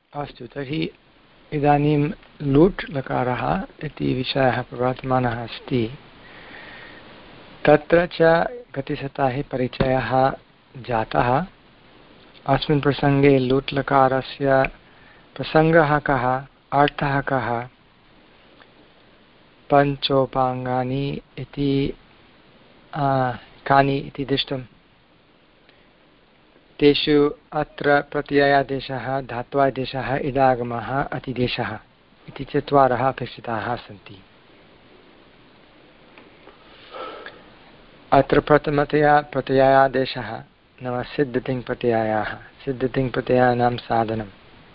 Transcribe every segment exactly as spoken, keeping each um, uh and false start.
अस्तु, तर्हि इदानीं लूट् लकारः इति विषयः प्रवर्तमानः अस्ति। तत्र च गतसप्ताहे परिचयः जातः। अस्मिन् प्रसङ्गे लूट् लकारस्य प्रसङ्गः कः, अर्थः कः, पञ्चोपाङ्गानि इति कानि इति दृष्टम्। तेषु अत्र प्रत्ययादेशः, धात्वादेशः, इडागमः, अतिदेशः इति चत्वारः अपेक्षिताः सन्ति। अत्र प्रथमतया प्रत्ययादेशः नाम सिद्धतिङ् प्रत्ययाः, सिद्धतिङ् प्रत्ययानां साधनम्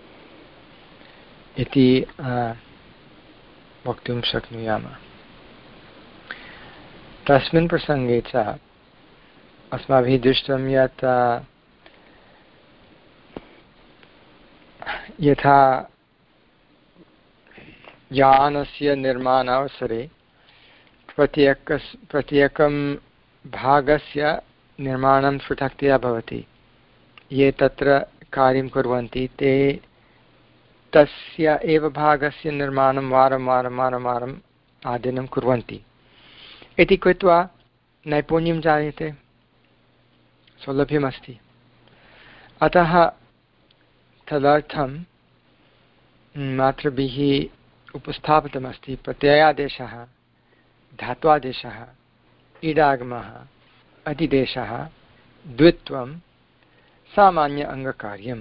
इति वक्तुं शक्नुयामः। तस्मिन् प्रसङ्गे च अस्माभिः दृष्टं यत् यथा यानस्य निर्माणावसरे प्रत्येकस् प्रत्येकं भागस्य निर्माणं पृथक्तया भवति। ये तत्र कार्यं कुर्वन्ति ते तस्य एव भागस्य निर्माणं वारं वारं वारं वारम् आदिनं कुर्वन्ति इति कृत्वा नैपुण्यं जायते, सौलभ्यमस्ति। अतः तदर्थं मातृभिः उपस्थापितमस्ति प्रत्ययादेशः, धात्वादेशः, इडागमः, अतिदेशः, द्वित्वं, सामान्य अङ्गकार्यम्।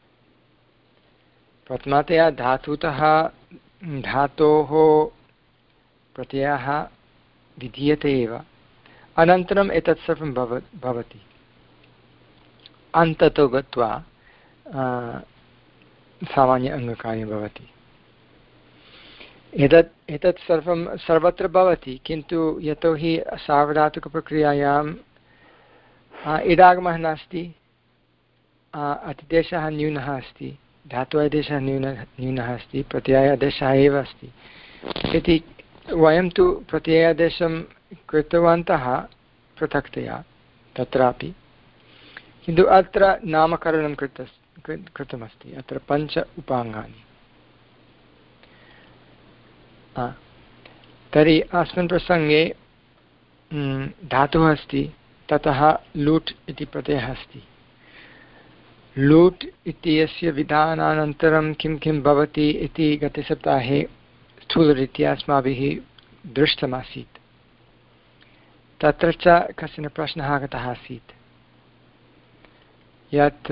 प्रथमतया धातुतः धातोः प्रत्ययः विधीयते एव, अनन्तरम् एतत् सर्वं भव भवति अन्ततो गत्वा सामान्य अङ्गकार्यं भवति। एतत् एतत् सर्वं सर्वत्र भवति, किन्तु यतोहि सार्वधातुकप्रक्रियायां इडागमः नास्ति, अतिदेशः न्यूनः अस्ति, धात्वादेशः न्यूनः न्यूनः अस्ति, प्रत्ययादेशः एव अस्ति इति वयं तु प्रत्ययादेशं कृतवन्तः पृथक्तया तत्रापि, किन्तु अत्र नामकरणं कृत कृतमस्ति। अत्र पञ्च उपाङ्गानि। तर्हि अस्मिन् प्रसङ्गे धातुः अस्ति, ततः लूट् इति प्रत्ययः अस्ति। लूट् इत्यस्य विधानानन्तरं किं किं भवति इति गतसप्ताहे स्थूलरीत्या अस्माभिः दृष्टमासीत्। तत्र च कश्चन प्रश्नः आगतः आसीत् यत्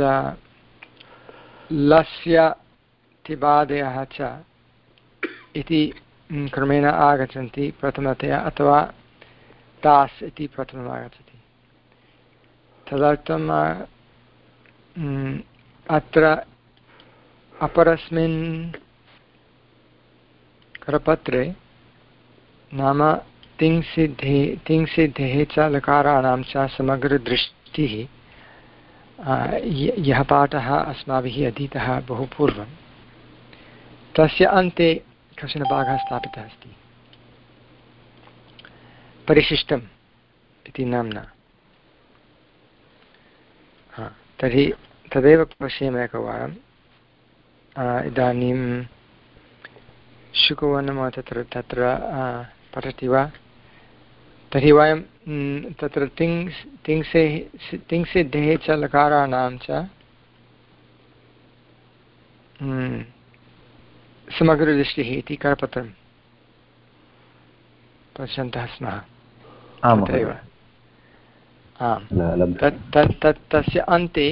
लस्य तिबादयः च इति क्रमेण आगच्छन्ति प्रथमतया, अथवा तास् इति प्रथमम् आगच्छति। तदर्थं अत्र अपरस्मिन् करपत्रे नाम तिङ्सिद्धे तिङ्सिद्धेः च लकाराणां च समग्रदृष्टिः, यः पाठः अस्माभिः अधीतः बहु पूर्वं, तस्य अन्ते कश्चन भागः स्थापितः अस्ति परिशिष्टम् इति नाम्ना। तर्हि तदेव पश्येम एकवारम्। इदानीं शुकवर्णः तत्र तत्र पठति वा? तर्हि वयं तत्र तिङ् तिङ्से तिङ्सिद्धेः च लकाराणां च समग्रदृष्टिः इति करपत्रं पश्यन्तः स्मः। तथैव आम्, तत् तत् तस्य अन्ते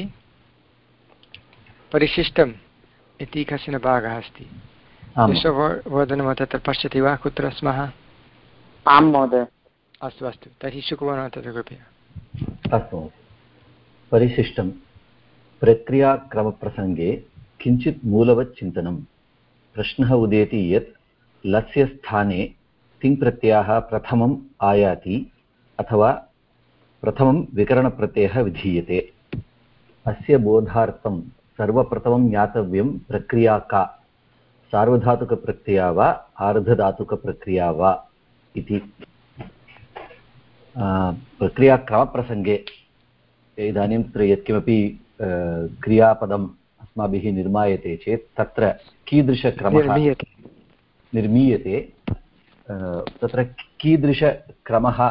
परिशिष्टम् इति कश्चन भागः अस्ति। विश्ववर्धनः तत्र पश्यति वा कुत्र स्मः? आं महोदय। अस्तु अस्तु, तर्हि शुकवर्णः तत्र कृपया। अस्तु, परिशिष्टं प्रक्रियाक्रमप्रसङ्गे किञ्चित् मूलवत् चिन्तनं। प्रश्नः उदेति यत् लस्य स्थाने तिङ्प्रत्ययः प्रथमम् आयाति अथवा प्रथमं विकरणप्रत्ययः विधीयते। अस्य बोधार्थं सर्वप्रथमं ज्ञातव्यं प्रक्रिया का, सार्वधातुकप्रक्रिया वा आर्धधातुकप्रक्रिया वा इति। प्रक्रियाक्रमप्रसङ्गे इदानीं तत्र यत्किमपि क्रियापदम् अस्माभिः निर्मायते चेत् तत्र कीदृशक्रमः निर्मीयते तत्र कीदृशक्रमः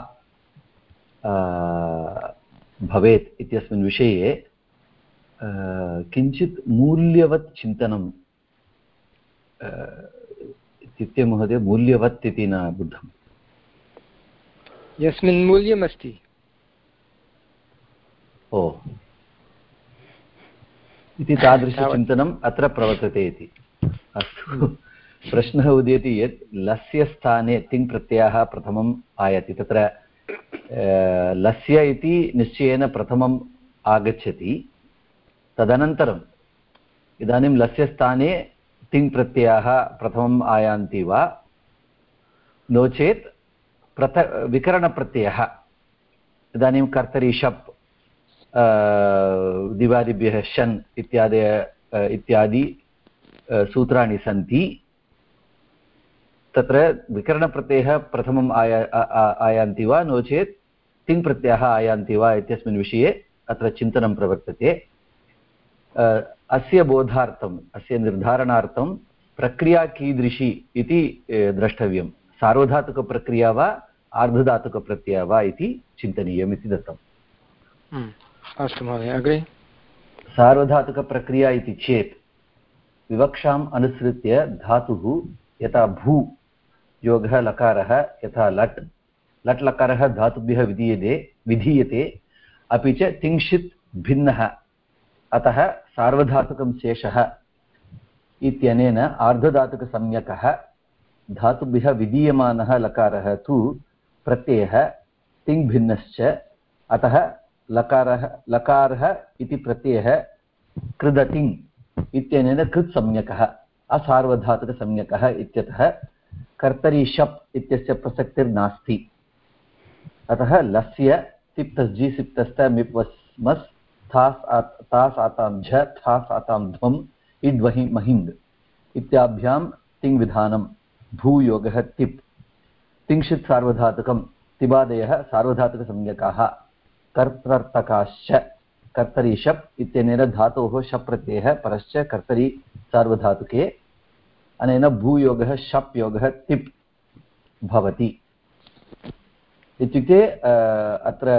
भवेत् इत्यस्मिन् विषये किञ्चित् मूल्यवत् चिन्तनं इत्युक्ते महोदय मूल्यवत् इति न बुद्धम् यस्मिन् मूल्यमस्ति ओ इति तादृशचिन्तनम् अत्र प्रवर्तते इति अस्तु प्रश्नः उदेति यत् लस्य स्थाने तिङ् प्रत्ययः प्रथमम् आयाति तत्र लस्य इति निश्चयेन प्रथमम् आगच्छति तदनन्तरम् इदानीं लस्य स्थाने तिङ् प्रत्ययाः प्रथमम् आयान्ति वा नो चेत् प्रथ विकरणप्रत्ययः इदानीं कर्तरि शप् दिवादिभ्यः शन् इत्यादि इत्यादि सूत्राणि सन्ति तत्र विकरणप्रत्ययः प्रथमम् आया आयान्ति वा नो चेत् तिङ् प्रत्ययः आयान्ति वा इत्यस्मिन् विषये अत्र चिन्तनं प्रवर्तते अस्य बोधार्थम् अस्य निर्धारणार्थं प्रक्रिया कीदृशी इति द्रष्टव्यं सार्वधातुकप्रक्रिया वा आर्धधातुकप्रत्ययः वा इति चिन्तनीयम् इति दत्तम् अस्तु महोदय अग्रे सार्वधातुकप्रक्रिया इति चेत् विवक्षाम् अनुसृत्य धातुः यथा भू योगः लकारः यथा लट् लट् लकारः धातुभ्यः विधीयते विधीयते अपि च तिंशित् भिन्नः अतः सार्वधातुकं शेषः इत्यनेन आर्धधातुकसंज्ञकः धातुभ्यः विधीयमानः लकारः तु प्रत्ययः तिङ् भिन्नश्च अतः लकारः लकारः इति प्रत्ययः कृदतिङ् इत्यनेन कृत् संज्ञकः असार्वधातुकसंज्ञकः इत्यतः कर्तरि शप् इत्यस्य प्रसक्तिर्नास्ति अतः लस्य तिप्तस्जि सिप्तस्त मिप् वस्मस् थास् तास् आतां झ थास् आतां ध्वम् इड्वहि महिन्द् इत्याभ्यां तिङ् विधानं भूयोगः तिप् तिंशित् सार्वधातुकं तिबादयः सार्वधातुकसंज्ञकाः कर्तर्थकाश्च कर्तरि शप् इत्यनेन धातोः शप् प्रत्ययः परश्च कर्तरि सार्वधातुके अनेन भूयोगः शप् योगः तिप् भवति इत्युक्ते अत्र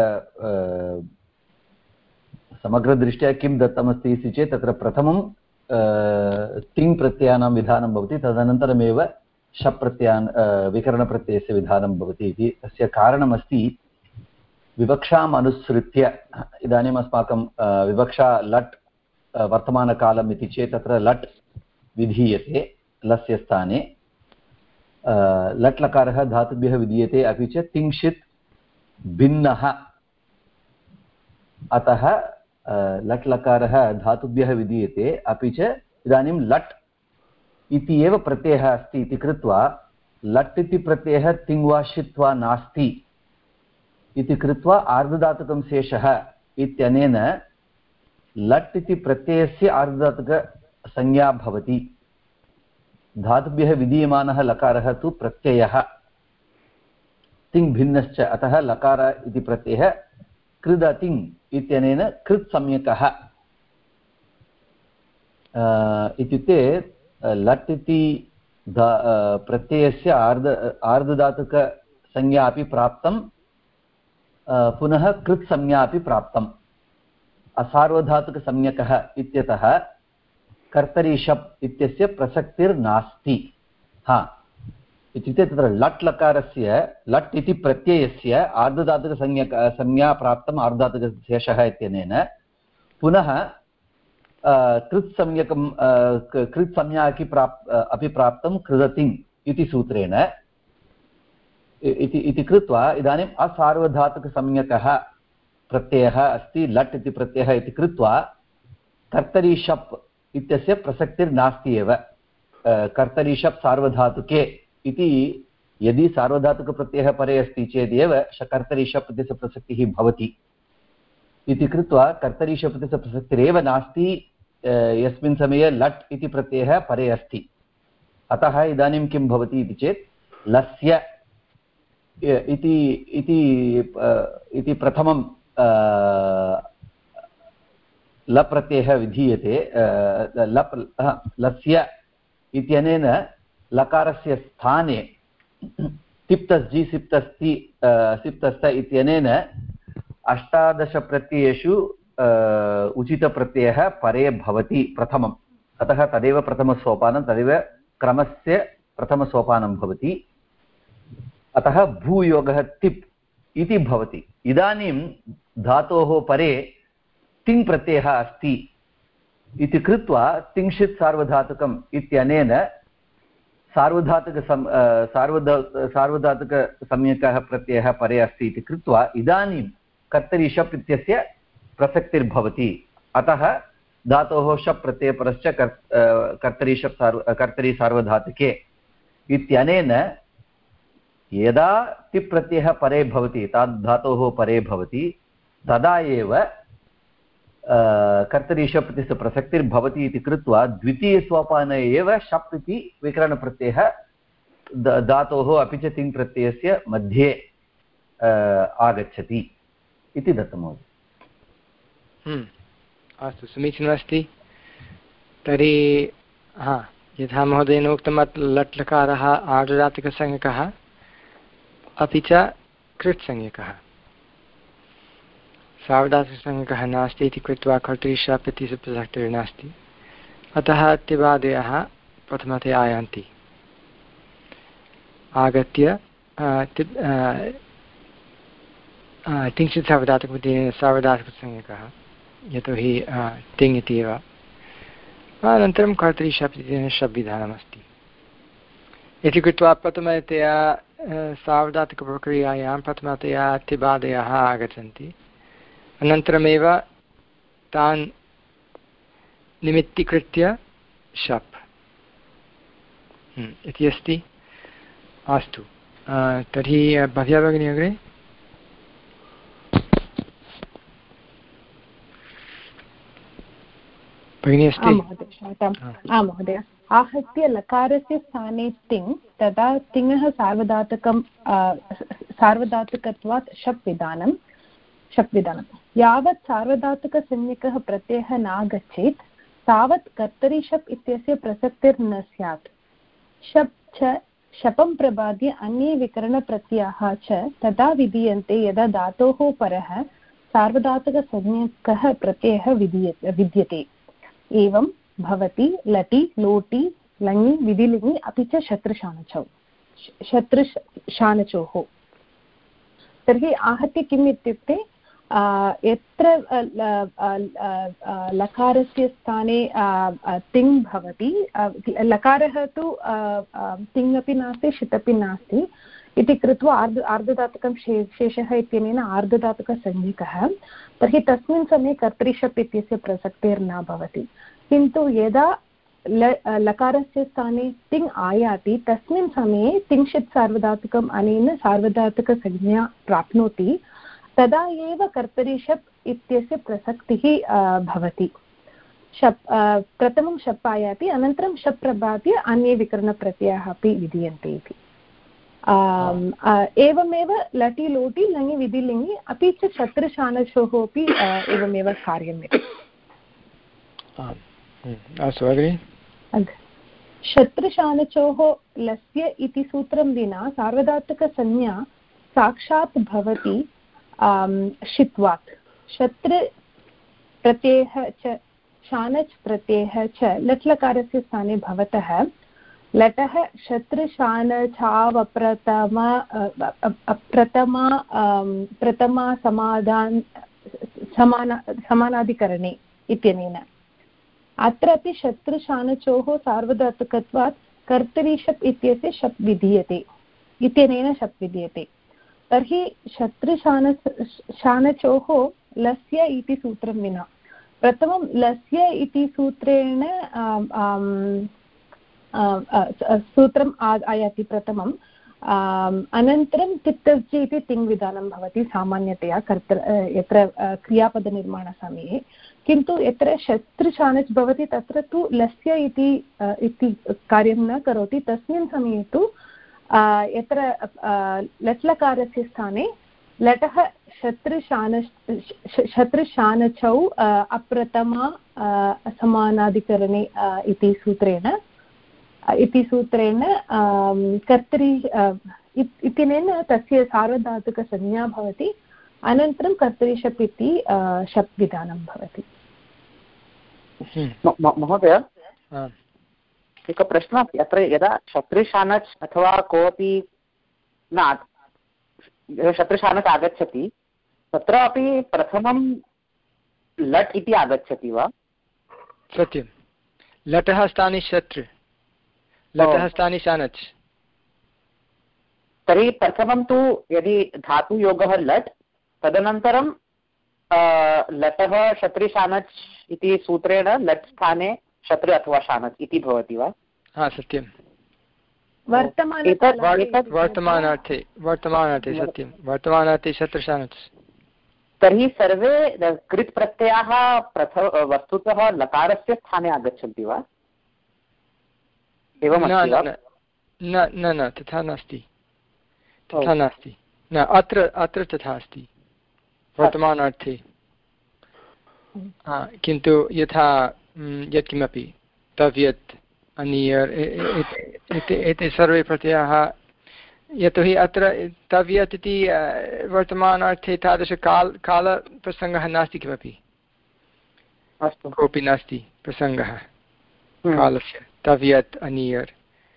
समग्रदृष्ट्या किं दत्तमस्ति इति चेत् तत्र प्रथमं तिङ् प्रत्ययानां विधानं भवति तदनन्तरमेव शप् प्रत्ययान् विकरणप्रत्ययस्य विधानं भवति इति तस्य कारणमस्ति विवक्षाम् अनुसृत्य इदानीम् अस्माकं विवक्षा लट् वर्तमानकालम् इति चेत् तत्र लट् विधीयते लस्य स्थाने लट् लकारः धातुभ्यः विधीयते अपि च तिंशित् भिन्नः अतः लट् लकारः धातुभ्यः विधीयते अपि च इदानीं लट् इति एव प्रत्ययः अस्ति इति कृत्वा लट् इति प्रत्ययः तिङ् वा षित् वा नास्ति इति कृत्वा आर्धधातुकं शेषः इत्यनेन लट् इति प्रत्ययस्य आर्धधातुकसंज्ञा भवति धातुभ्यः विधीयमानः लकारः तु प्रत्ययः तिङ् भिन्नश्च अतः लकार इति प्रत्ययः कृदतिङ् इत्यनेन कृत् संज्ञकः इत्युक्ते लट् इति प्रत्ययस्य आर्ध आर्धधातुकसंज्ञा अपि प्राप्तं पुनः कृत् संज्ञा अपि प्राप्तम् असार्वधातुकसंज्ञकः इत्यतः कर्तरि शप् इत्यस्य प्रसक्तिर्नास्ति हा इत्युक्ते तत्र लट् लकारस्य लट् इति प्रत्ययस्य आर्धधातुकसंज्ञक संज्ञा प्राप्तम् आर्धधातुकशेषः इत्यनेन पुनः कृत् संज्ञकं कृत् संज्ञा अपि प्राप् अपि प्राप्तं कृदतिङ् इति सूत्रेण इति इति कृत्वा इदानीम् असार्वधातुकसंज्ञकः प्रत्ययः अस्ति लट् इति प्रत्ययः इति कृत्वा कर्तरि शप् इत्यस्य प्रसक्तिर्नास्ति एव कर्तरि शप् सार्वधातुके इति यदि सार्वधातुकप्रत्ययः परे अस्ति चेदेव कर्तरि शप् इत्यस्य प्रसक्तिः भवति इति कृत्वा कर्तरि शप् इत्यस्य प्रसक्तिरेव नास्ति यस्मिन् समये लट् इति प्रत्ययः परे अस्ति अतः इदानीं किं भवति इति चेत् लस्य इति इति प्रथमं लप्रत्ययः विधीयते लप् लस्य इत्यनेन लकारस्य स्थाने तिप्तस्जि सिप्तस्ति सिप्तस्त इत्यनेन अष्टादशप्रत्ययेषु उचितप्रत्ययः परे भवति प्रथमम्। अतः तदेव प्रथमसोपानं, तदेव क्रमस्य प्रथमसोपानं भवति। अतः भूयोगः तिप् इति भवति। इदानीं धातोः परे तिङ् प्रत्ययः अस्ति इति कृत्वा तिङ्क्षित् सार्वधातुकम् इत्यनेन सार्वधातुकसम् सार्वधा सार्वधातुकसंज्ञकः प्रत्ययः परे अस्ति इति कृत्वा इदानीं कर्तरि शप् इत्यस्य प्रसक्तिर्भवति। अतः धातोः शप् प्रत्ययपरश्च कर् कर्तरि शप् सार्व कर्तरि सार्वधातुके इत्यनेन यदा तिप् प्रत्ययः परे भवति, ताद् धातोः परे भवति, तदा एव कर्तरि शप् इत्यस्य प्रसक्तिर्भवति इति कृत्वा द्वितीयसोपाने एव शप् इति विकरणप्रत्ययः धातोः अपि च तिङ् प्रत्ययस्य मध्ये आगच्छति इति दत्तं महोदय। अस्तु, समीचीनमस्ति। तर्हि हा यथा महोदयेन उक्तं लट् लकारः आर्धधातुकसंज्ञकः अपि च कृत्संज्ञकः, सार्वधातुकसंज्ञकः नास्ति इति कृत्वा कर्तरि शप् इत्यस्य प्रसक्तिर्नास्ति। अतः तिबादयः प्रथमतया आयान्ति, आगत्य तिङ्क्षित् सार्वधातुकं सार्वधातुकसंज्ञकः, यतोहि तिङ् इति एव। अनन्तरं कर्तरि शप् इति शप् विधानमस्ति इति कृत्वा प्रथमतया सार्वधातुकप्रक्रियायां प्रथमतया तिबादयः आगच्छन्ति, अनन्तरमेव तान् निमित्तीकृत्य शप् इति अस्ति। अस्तु, तर्हि भव्या भगिनी अग्रे। भगिनी अस्ति? आं महोदय। आहत्य लकारस्य स्थाने तिङ्, तदा तिङः सार्वधातुकं सार्वधातुकत्वात् शप् विधानं शप् विधानं यावत् सार्वधातुकसंज्ञकः प्रत्ययः नागच्छेत् तावत् कर्तरि शप् इत्यस्य प्रसक्तिर्न स्यात्। शप् च शपं प्रबाद्य अन्ये विकरणप्रत्ययाः च तदा विधीयन्ते यदा धातोः परः सार्वधातुकसंज्ञकः प्रत्ययः विधीयते विद्यते। एवं भवति लटि, लोटि, लङि, विधिलिङि अपि च शत्रुशानचौ शत्रुशानचोः। तर्हि आहत्य किम् इत्युक्ते यत्र लकारस्य स्थाने तिङ् भवति, लकारः तु तिङ् अपि नास्ति षित् अपि नास्ति इति कृत्वा आर्ध आर्धधातुकं शे शेषः इत्यनेन आर्धधातुकसंज्ञकः, तर्हि तस्मिन् समये कर्तरि शप् इत्यस्य प्रसक्तिर्न भवति। किन्तु यदा ल लकारस्य स्थाने तिङ् आयाति तस्मिन् समये तिङ्क्षित् सार्वधातुकम् अनेन सार्वधातुकसंज्ञा प्राप्नोति, तदा एव कर्तरि शप् इत्यस्य प्रसक्तिः भवति। शप् प्रथमं शप् आयाति, अनन्तरं शप् प्रबाद्य अन्ये विकरणप्रत्ययाः अपि विधीयन्ते इति। एवमेव लटि, लोटि, लङि, विधिलिङि अपि च शत्रुशानचोः अपि एवमेव कार्यम् इति। शत्रुशानचोः लस्य इति सूत्रं विना सार्वधातुकसंज्ञा साक्षात् भवति षित्वात्। शत्रु प्रत्ययः च शानच् प्रत्ययः च लट्लकारस्य स्थाने भवतः लटः शत्रुशानचावप्रथम प्रथमा प्रथमा समाधान समान समानाधिकरणे इत्यनेन अत्रापि शत्रुशानचोः सार्वधातुकत्वात् कर्तरि शप् इत्यस्य शप् विधीयते इत्यनेन शप् विधीयते। तर्हि शत्रुशान शानचोः लस्य इति सूत्रं विना प्रथमं लस्य इति सूत्रेण सूत्रम् आयाति प्रथमं, अनन्तरं तिप्तस्जि इति तिङ् विधानं भवति सामान्यतया कर्तृ यत्र क्रियापदनिर्माणसमये। किन्तु यत्र शत्रुशानच् भवति तत्र तु लस्य इति इति कार्यं न करोति। तस्मिन् समये तु यत्र लट्लकारस्य स्थाने लटः शत्रुशान शत्रुशानचौ अप्रथमा समानाधिकरणे इति सूत्रेण इति सूत्रेण कर्तरि इत्यनेन तस्य सार्वधातुकसंज्ञा भवति अनन्तरं कर्तरि शप् इति शप् विधानं भवति। महोदय एकः प्रश्नः अस्ति अत्र यदा शत्रुशानच् अथवा कोऽपि न शत्रुशानच् आगच्छति तत्र अपि प्रथमं लट् इति आगच्छति वा? सत्यं, लटः स्थाने शत्रु, लटः स्थाने शानच्। तर्हि प्रथमं तु यदि धातुयोगः लट् तदनन्तरं लटः शत्रुशानच् इति सूत्रेण लट् स्थाने शत्रु अथवा शानच् इति भवति वा? हा सत्यं, वर्तमानार्थे वर्तमानार्थे सत्यं, वर्तमानार्थे शत्रुशानच्। तर्हि सर्वे कृत् प्रत्ययाः प्रथम वस्तुतः लकारस्य स्थाने आगच्छन्ति वा? एवमस्ति वा? न न न तथा नास्ति, तथा नास्ति, न अत्र अत्र तथा अस्ति वर्तमानार्थे। किन्तु यथा यत्किमपि तव्यत् अनियर् एते सर्वे प्रत्ययाः, यतोहि अत्र तव्यत् इति वर्तमानार्थे तादृशकाल कालप्रसङ्गः नास्ति, किमपि कोऽपि नास्ति प्रसङ्गः कालस्य। तव्यत् अनियर्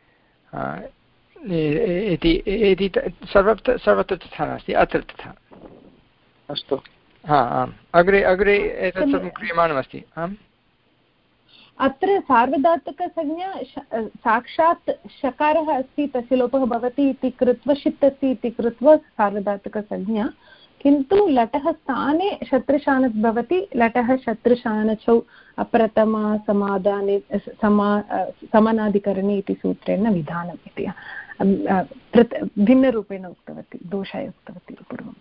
इति सर्वत्र सर्वत्र तथा नास्ति, अत्र तथा। अस्तु, हा आम्, अग्रे अग्रे एतत् सर्वं क्रियमाणमस्ति। आम्, अत्र सार्वधातुकसंज्ञा साक्षात् शकारः अस्ति तस्य लोपः भवति इति कृत्वा षित् अस्ति इति कृत्वा सार्वधातुकसंज्ञा, किन्तु लटः स्थाने शत्रुशानच् भवति। लटः शत्रुशानचौ अप्रथमा समाधाने समा समानाधिकरणे इति सूत्रेण विधानम् इति भिन्नरूपेण उक्तवती, दोषाय उक्तवती पूर्वम्।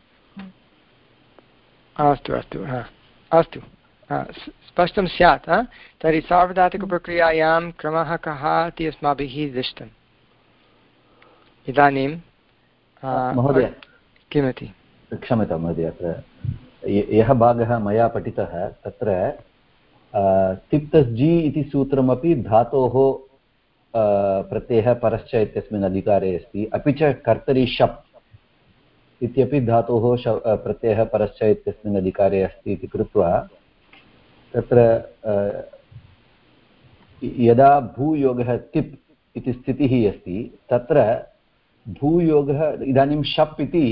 अस्तु अस्तु अस्तु स्पष्टं स्यात्। तर्हि सार्वधातुकप्रक्रियायां क्रमः कः इति अस्माभिः दृष्टम्। इदानीं महोदय किमिति? क्षम्यतां महोदय, अत्र यः भागः मया पठितः तत्र तिप्तस् जि इति सूत्रमपि धातोः प्रत्ययः परश्च इत्यस्मिन् अधिकारे अस्ति, अपि च कर्तरि शप् इत्यपि धातोः प्रत्ययः परश्च इत्यस्मिन् अधिकारे अस्ति इति कृत्वा तत्र यदा भूयोगः तिप् इति स्थितिः अस्ति तत्र भूयोगः इदानीं शप् इति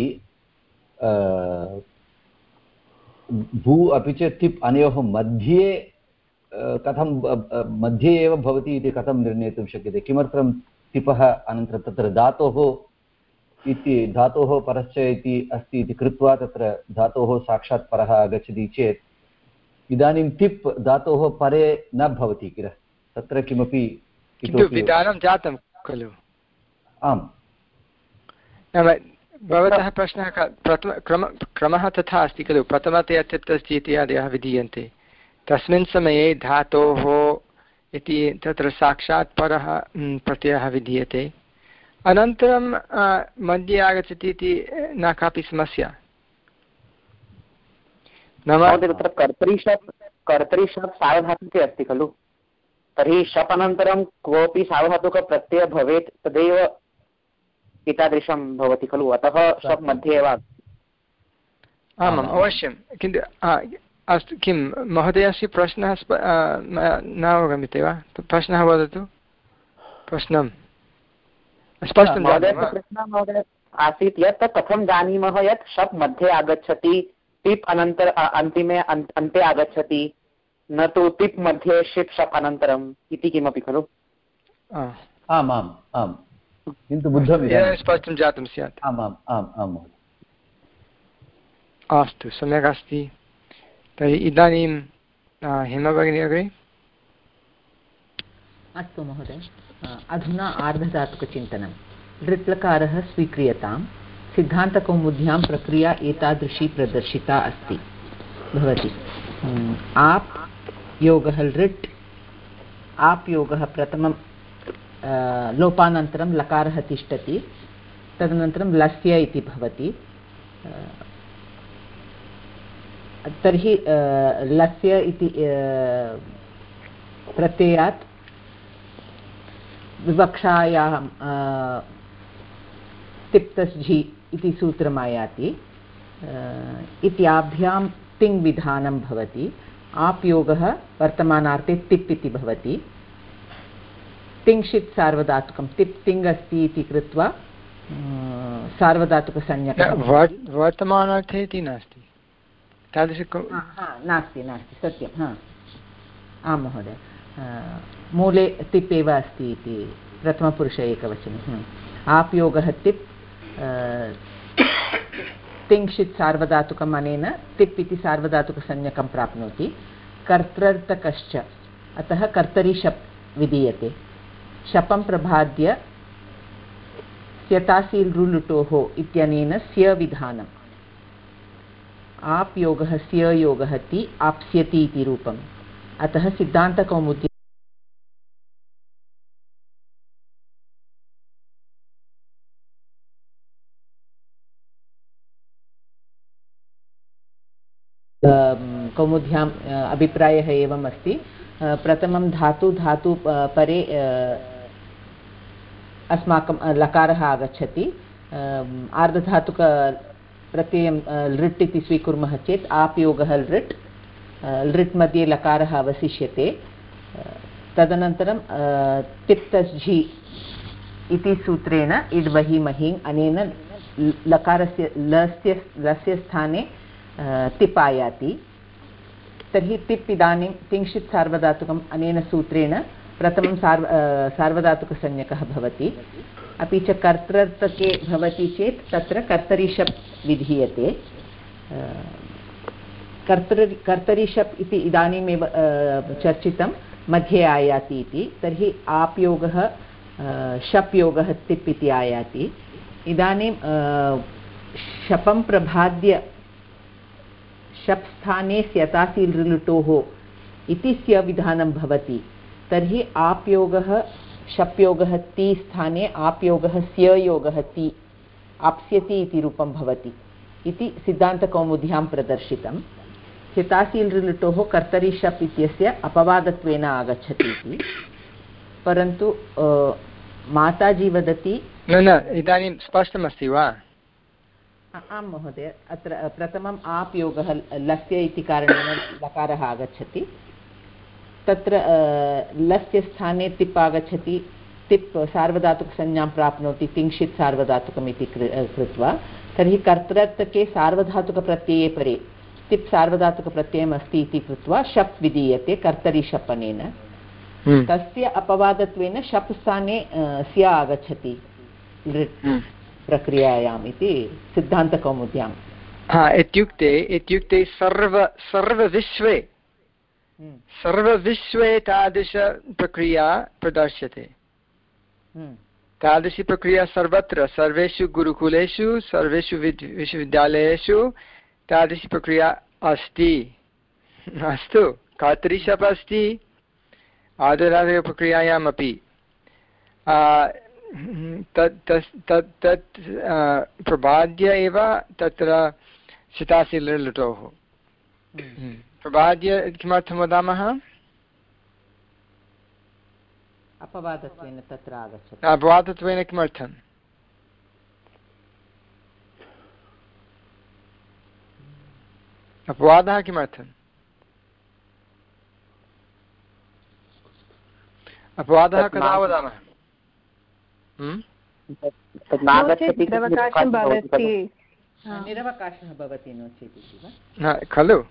भू अपि च तिप् अनयोः मध्ये कथं मध्ये एव भवति इति कथं निर्णेतुं शक्यते? किमर्थं तिपः अनन्तरं तत्र धातोः इति धातोः परश्च इति अस्ति इति कृत्वा तत्र धातोः साक्षात् परः आगच्छति चेत् इदानीं तिप् धातोः परे न भवति किल? तत्र किमपि विधानं जातं खलु? आम्, भवतः प्रश्नः प्रथम क्रम क्रमः तथा अस्ति खलु? प्रथमतया तिप्तस् इत्यादयः विधीयन्ते, तस्मिन् समये धातोः इति तत्र साक्षात् परः प्रत्ययः विधीयते, अनन्तरं मध्ये आगच्छति इति न कापि समस्या। नाम तत्र कर्तरि शप् कर्तरि शप् सार्वधातुके अस्ति खलु, तर्हि शप् अनन्तरं कोऽपि सार्वधातुकप्रत्ययः भवेत् तदेव एतादृशं भवति खलु, अतः शप् मध्ये एव। आमाम् अवश्यं, किन्तु अस्तु, किं महोदयस्य प्रश्नः न अवगम्यते वा? प्रश्नः वदतु, प्रश्नं स्पष्टं प्रश्नः महोदय आसीत् यत् कथं जानीमः यत् शप् मध्ये आगच्छति, तिप् अनन्तर अन्तिमे अन्ते आगच्छति, न तु तिप् मध्ये षिप् शप् अनन्तरम् इति किमपि खलु? आम् आम् आम्, किन्तु बुद्धं स्पष्टं जातं स्यात्। आम् आम् आम् आम् महोदय, अस्तु, सम्यक् अस्ति। तर्हि इदानीं हेमा भगिनी अग्रे। अस्तु महोदय, अधुना आर्धधातुकचिन्तनं। लृट्लकारः स्वीक्रियताम्। सिद्धान्तकौमुद्यां प्रक्रिया एतादृशी प्रदर्शिता अस्ति भवति। आप् योगः लृट्, आप् योगः प्रथमं लोपानन्तरं लकारः तिष्ठति, तदनन्तरं लस्य इति भवति। तर्हि लस्य इति प्रत्ययात् विवक्षायाः तिप्तस्झि इति सूत्रम् आयाति। इत्याभ्यां तिङ् विधानं भवति। आप्योगः वर्तमानार्थे तिप् इति भवति। तिङ्क्षित् सार्वधातुकं तिप् तिङ् अस्ति इति कृत्वा सार्वधातुकसंज्ञकः वर्तमानार्थे इति नास्ति तादृशं नास्ति नास्ति सत्यं हा आं महोदय मूले तिप् एव अस्ति इति प्रथमपुरुष एकवचने। आप्योगः तिप् तिङ्क्षित् सार्वधातुकम् अनेन तिप् इति सार्वधातुकसंज्ञकं प्राप्नोति। कर्तृर्थकश्च अतः कर्तरि शप् विधीयते। शपं प्रबाद्य स्यतासील् रुलुटोः इत्यनेन स्य विधानम्। आप्योगः स्य योगः ति आप्स्यति इति रूपम्। अतः सिद्धान्तकौमुदी कौमुद्याम् अभिप्रायः एवम् अस्ति। प्रथमं धातु धातु परे अस्माकं लकारः आगच्छति। आर्धधातुकप्रत्ययं लृट् इति स्वीकुर्मः चेत् आप्योगः लृट् लृट् मध्ये लकारः अवशिष्यते। तदनन्तरं तिप्तस्झि इति सूत्रेण इड्वहि महिङ् अनेन लकारस्य लस्य लस्य स्थाने तिप् आयाति। तर्हि तिप् इदानीं तिङ्क्षित् सार्वधातुकम् अनेन सूत्रेण प्रथमं सार्व सार्वधातुकसंज्ञकः भवति। अपि च कर्तृर्थके भवति चेत् तत्र कर्तरि शप् विधीयते। कर्तृ कर्तरि शप् इति इदानीमेव चर्चितं मध्ये आयाति इति। तर्हि आप्योगः शप् योगः तिप् इति आयाति। इदानीं शपं प्रबाद्य शप् स्थाने स्यतासील् लृलुटोः इति स्य विधानं भवति। तर्हि आप्योगः शप्योगः ति स्थाने आप्योगः स्य योगः ति आप्स्यति इति रूपं भवति इति सिद्धान्तकौमुद्यां प्रदर्शितं। स्यतासील् लृलुटोः कर्तरि शप् इत्यस्य अपवादत्वेन आगच्छति इति। परन्तु माताजी वदति न न इदानीं स्पष्टमस्ति वा? आं महोदय अत्र प्रथमम् आप्योगः लस्य इति कारणेन लकारः आगच्छति। तत्र लस्य स्थाने तिप् आगच्छति। तिप् सार्वधातुकसंज्ञां प्राप्नोति तिङ्क्षित् सार्वधातुकम् इति कृत्वा। तर्हि कर्तृर्थके सार्वधातुकप्रत्यये परे तिप् सार्वधातुकप्रत्ययम् अस्ति इति कृत्वा शप् विधीयते कर्तरि शप् अनेन। तस्य अपवादत्वेन शप् स्थाने स्य आगच्छति प्रक्रियायाम् इति सिद्धान्तकौमुद्याम्। हा इत्युक्ते इत्युक्ते सर्व सर्वविश्वे सर्वविश्वे तादृशप्रक्रिया प्रदर्श्यते। तादृशी प्रक्रिया सर्वत्र सर्वेषु गुरुकुलेषु सर्वेषु विश्वविद्यालयेषु तादृशी प्रक्रिया अस्ति। अस्तु कर्तरि शप् अस्ति आर्धधातुकप्रक्रियायाम् अपि। तत् तत् तत् प्रबाद्य एव तत्र स्यतासील् लृलुटोः। प्रबाद्य किमर्थं वदामः? अपवादत्वेन तत्र आगच्छति। अपवादत्वेन किमर्थम्? अपवादः किमर्थम्? अपवादः कदा वदामः? निरवकाशः भवति नो चेत् इति वा खलु?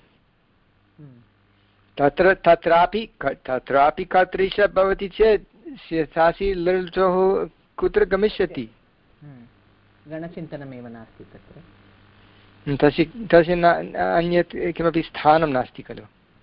तत्र तत्रापि तत्रापि कर्तरि शप् भवति चेत् स्यतासील् लृलुटोः कुत्र गमिष्यति? गणचिन्तनमेव नास्ति तत्र। तस्य तस्य न अन्यत् किमपि स्थानं नास्ति खलु।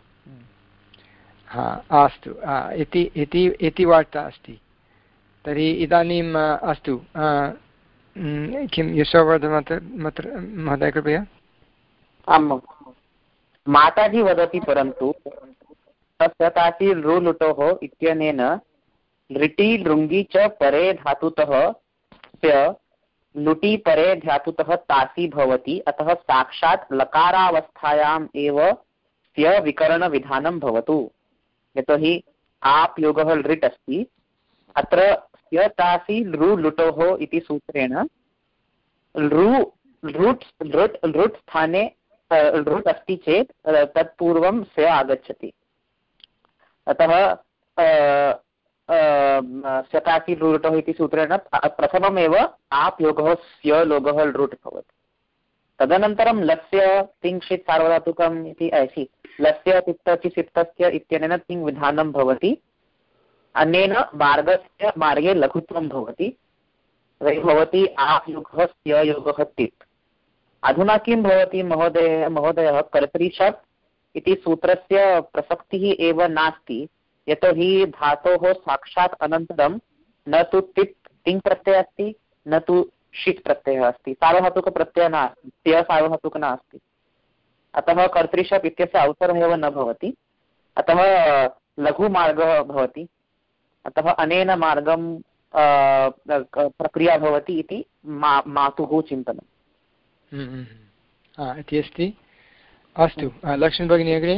हा अस्तु इति इति इति वार्ता अस्ति। तर्हि इदानीम् अस्तु किं यशोवर्धन महोदय कृपया। आम् माताजी वदति परन्तु स्यतासील् रुलुटोः इत्यनेन लृटि लृङि च परे धातुतः स्य लुटि परे धातुतः तासि भवति, अतः साक्षात् लकारावस्थायाम् एव स्य विकरणविधानं भवतु। यतोहि आप् योगः लृट् अस्ति, अत्र स्य तासि लृ लुटोः इति सूत्रेण लृ लृट् लृट् लृट् स्थाने लृट् अस्ति चेत् तत्पूर्वं स्य आगच्छति। अतः स्यतासि लृटोः इति सूत्रेण प्रथममेव आप् योगः स्य लोगः लृट् भवति। तदनन्तरं लस्य तिङ्क्षित् सार्वधातुकम् इति ऐसि लस्य तिक्तचि सिप्तस्य इत्यनेन तिङ् विधानं भवति। अनेन मार्गस्य मार्गे लघुत्वं भवति, तर्हि भवति आप् योगः स्य योगः तिप्। अधुना किं भवति महोदय महोदयः कर्तरि शप् इति सूत्रस्य प्रसक्तिः एव नास्ति, यतोहि धातोः साक्षात् अनन्तरं न तु तिप् तिङ् प्रत्ययः अस्ति, न तु षित् प्रत्ययः अस्ति, सार्वधातुकप्रत्ययः नास्ति, स्य सार्वधातुकः नास्ति। अतः कर्तरि शप् इत्यस्य अवसरः एव न भवति, अतः लघुमार्गः भवति। अतः अनेन मार्गं प्रक्रिया भवति इति मा मातुः चिन्तनम् इति अस्ति। अस्तु, लक्ष्मी भगिनी अग्रे।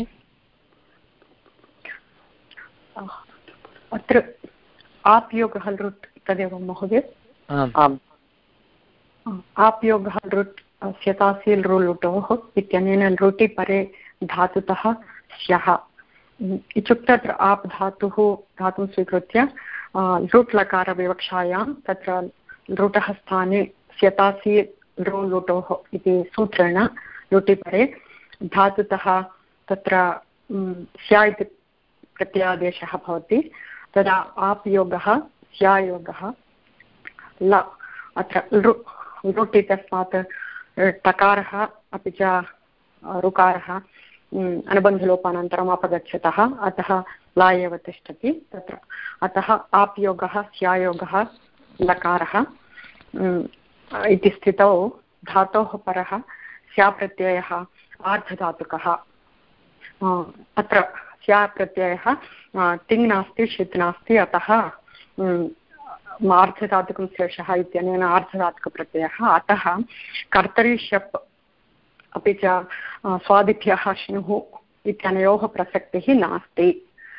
अत्र आप् योगः लृट् तदेव महोदय। आम्, आप् योगः लृट् स्यतासि लृ लुटोः इत्यनेन लृटि परे धातुतः स्यः इत्युक्ते अत्र आप् धातुः धातुं स्वीकृत्य लृट् लकारविवक्षायां तत्र लृटः स्थाने स्यतासि लृ लुटोः इति सूत्रेण लुटि परे धातुतः तत्र स्या इति प्रत्यादेशः भवति। तदा आप् योगः स्यायोगः ल अत्र लृ लृट् इत्यस्मात् टकारः अपि च ऋकारः अनुबन्धलोपानन्तरम् अपगच्छतः, अतः ला एव तिष्ठति तत्र। अतः आप् योगः स्यायोगः लकारः इति स्थितौ धातोः परः स्याप्रत्ययः आर्धधातुकः। अत्र स्याप्रत्ययः तिङ् नास्ति षित् नास्ति, अतः आर्धधातुकं शेषः इत्यनेन आर्धधातुकप्रत्ययः। अतः कर्तरि शप् अपि च स्वादिभ्यः श्नुः इत्यनयोः प्रसक्तिः नास्ति।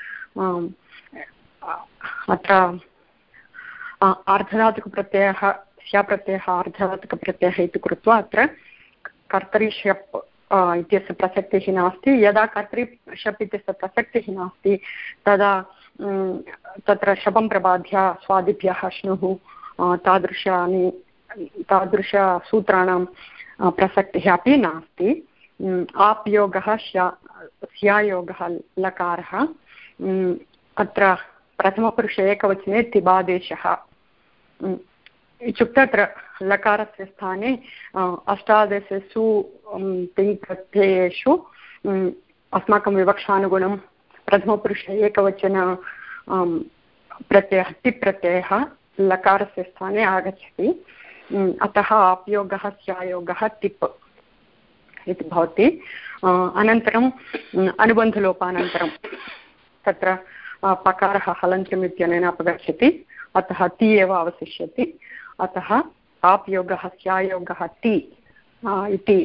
अत्र आर्धधातुकप्रत्ययः स्याप्रत्ययः आर्धधातुकप्रत्ययः इति कृत्वा अत्र कर्तरि शप् इत्यस्य प्रसक्तिः नास्ति। यदा कर्तरि शप् इत्यस्य प्रसक्तिः नास्ति तदा तत्र शपं प्रबाध्य स्वादिभ्यः श्नुः तादृशानि तादृशसूत्राणां प्रसक्तिः अपि नास्ति। आप् योगः स्या स्यायोगः लकारः अत्र प्रथमपुरुषे एकवचने तिबादेशः इत्युक्ते अत्र लकारस्य स्थाने अष्टादशसु तिङ् प्रत्ययेषु अस्माकं विवक्षानुगुणं प्रथमपुरुषे एकवचन प्रत्ययः तिप् प्रत्ययः लकारस्य स्थाने आगच्छति। अतः आप्योगः स्यायोगः तिप् इति भवति। अनन्तरम् अनुबन्धलोपानन्तरं तत्र पकारः हलन्त्यम् इत्यनेन अपगच्छति, अतः ति एव अवशिष्यति। अतः आप्योगः स्यायोगः ति इति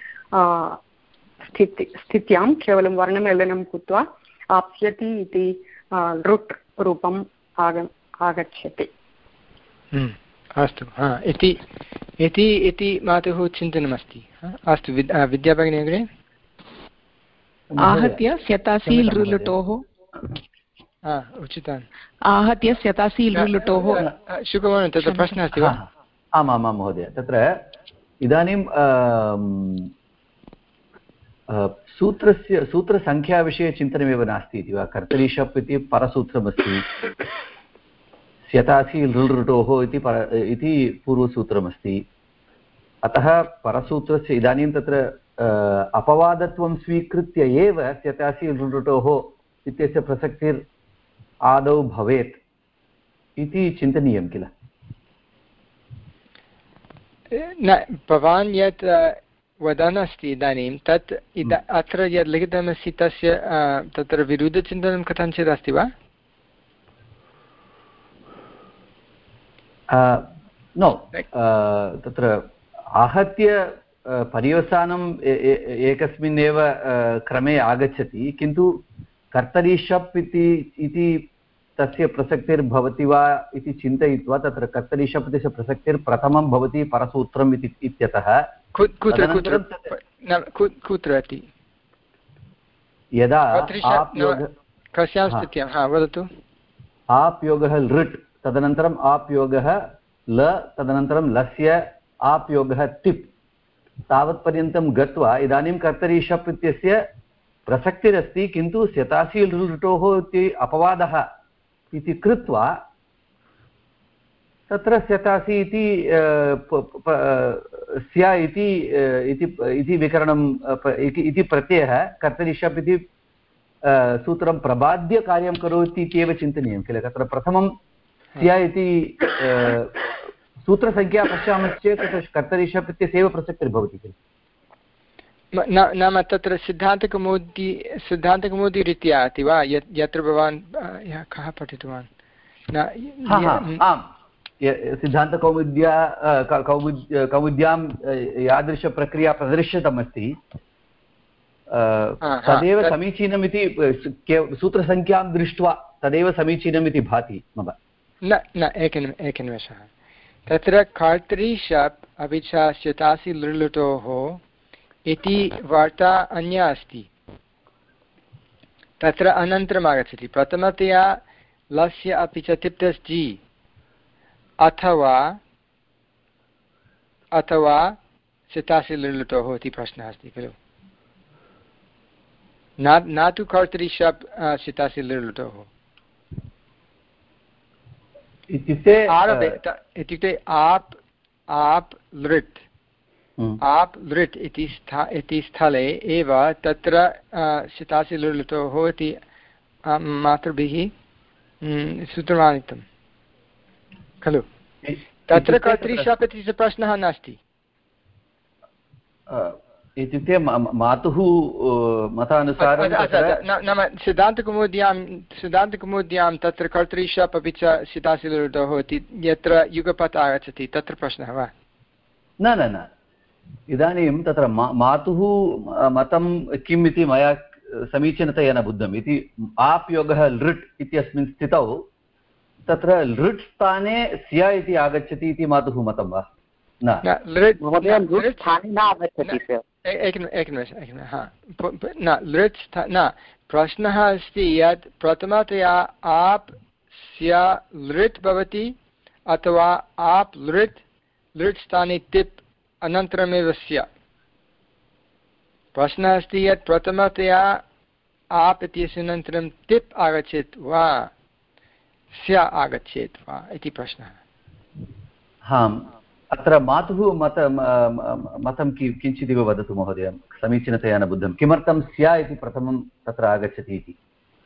स्थिति स्थित्यां केवलं वर्णमेलनं कृत्वा आप्स्यति इति लृट् रूपम् आग आगच्छति। अस्तु, हा इति इति इति मातुः चिन्तनमस्ति। अस्तु, विद्याभगिनी अग्रे। आहत्य स्यतासि लृलुटोः उचितान् आहत्य स्यतासि लृलुटोः शुभवान्, तत्र प्रश्नः अस्ति वा? आमामां महोदय, तत्र इदानीं सूत्रस्य सूत्रसङ्ख्याविषये चिन्तनमेव नास्ति इति वा? कर्तरि शप् इति परसूत्रमस्ति, स्यतासि लृलृटोः इति पर इति पूर्वसूत्रमस्ति। अतः परसूत्रस्य इदानीं तत्र अपवादत्वं स्वीकृत्य एव स्यतासि लृलृटोः इत्यस्य प्रसक्तिर् आदौ भवेत् इति चिन्तनीयं किल? न, भवान् यत् वदन् अस्ति इदानीं तत् इदा अत्र यत् लिखितमस्ति तस्य तत्र विरुद्धचिन्तनं कथञ्चित् अस्ति वा? नो तत्र आहत्य पर्यवसानम् एकस्मिन्नेव क्रमे आगच्छति, किन्तु कर्तरि शप् इति तस्य प्रसक्तिर्भवति वा इति चिन्तयित्वा तत्र कर्तरि शप् इत्यस्य प्रसक्तिर्प्रथमं भवति परसूत्रम् इति इत्यतः कुत्र अस्ति यदा कस्यां स्थित्यां हा वदतु आप्योगः लृट् तदनन्तरम् आप्योगः ल तदनन्तरं लस्य आप्योगः तिप् तावत्पर्यन्तं गत्वा इदानीं कर्तरि शप् इत्यस्य प्रसक्तिरस्ति, किन्तु स्यतासि लृटोः इति अपवादः इति कृत्वा तत्र स्यतासि इति स्या इति विकरणं इति प्रत्ययः कर्तरि शप् इति सूत्रं प्रबाद्य कार्यं करोति इत्येव चिन्तनीयं किल। तत्र प्रथमं स्या इति सूत्रसङ्ख्या पश्यामश्चेत् तत्र कर्तरि शप् इत्यस्यैव प्रसक्तिर्भवति किल। नाम तत्र सिद्धान्तकौमुदी सिद्धान्तकौमुदीरीत्या अस्ति वा यत्र भवान् कः पठितवान्? आम्, सिद्धान्तकौमुद्या कौमुद् कौमुद्यां यादृशप्रक्रिया प्रदर्शितमस्ति तदेव समीचीनम् इति सूत्रसङ्ख्यां दृष्ट्वा तदेव समीचीनम् इति भाति मम। न न एकनिम एकनिमेषः तत्र कर्तरि शप् अपि च स्यतासि लृलुटोः इति वार्ता अन्या अस्ति। तत्र अनन्तरम् आगच्छति प्रथमतया लस्य अपि च तिप्तस् जि अथवा अथवा स्यतासि लृलुटोः इति प्रश्नः अस्ति खलु। न न तु कर्तरि शप् स्यतासि लृलुटोः इत्युक्ते आरभे इत्युक्ते आप् आप् लृट् आप् लृट् इति स्था इति स्थले एव तत्र स्यतासि लृलुटोः इति मातृभिः सूत्रमानीतं खलु। तत्र कर्तरि शप् इति प्रश्नः नास्ति। इत्युक्ते मातुः मतानुसारं नाम सिद्धान्तकौमुद्यां सिद्धान्तकौमुद्यां तत्र कर्तरि शप् अपि च स्यतासि लृलुटोः इति यत्र युगपत् आगच्छति तत्र प्रश्नः वा? न न न इदानीं तत्र मा मातुः मतं किम् इति मया समीचीनतया न बुद्धम् इति आप्योगः लृट् इत्यस्मिन् स्थितौ तत्र लृट् स्थाने स्या इति आगच्छति इति मातुः मतं वा? न न लृट् न प्रश्नः अस्ति यत् प्रथमतया आप् स्या लृट् भवति अथवा आप् लृट् लृट् स्थाने तिप् अनन्तरमेव स्या। प्रश्नः अस्ति यत् प्रथमतया आप् इत्यस्य अनन्तरं तिप् आगच्छेत् वा स्या आगच्छेत् वा इति प्रश्नः। आम्, अत्र मातुः मत मतं किञ्चिदिव वदतु महोदय, समीचीनतया न बुद्धं किमर्थं स्या इति प्रथमं तत्र आगच्छति इति।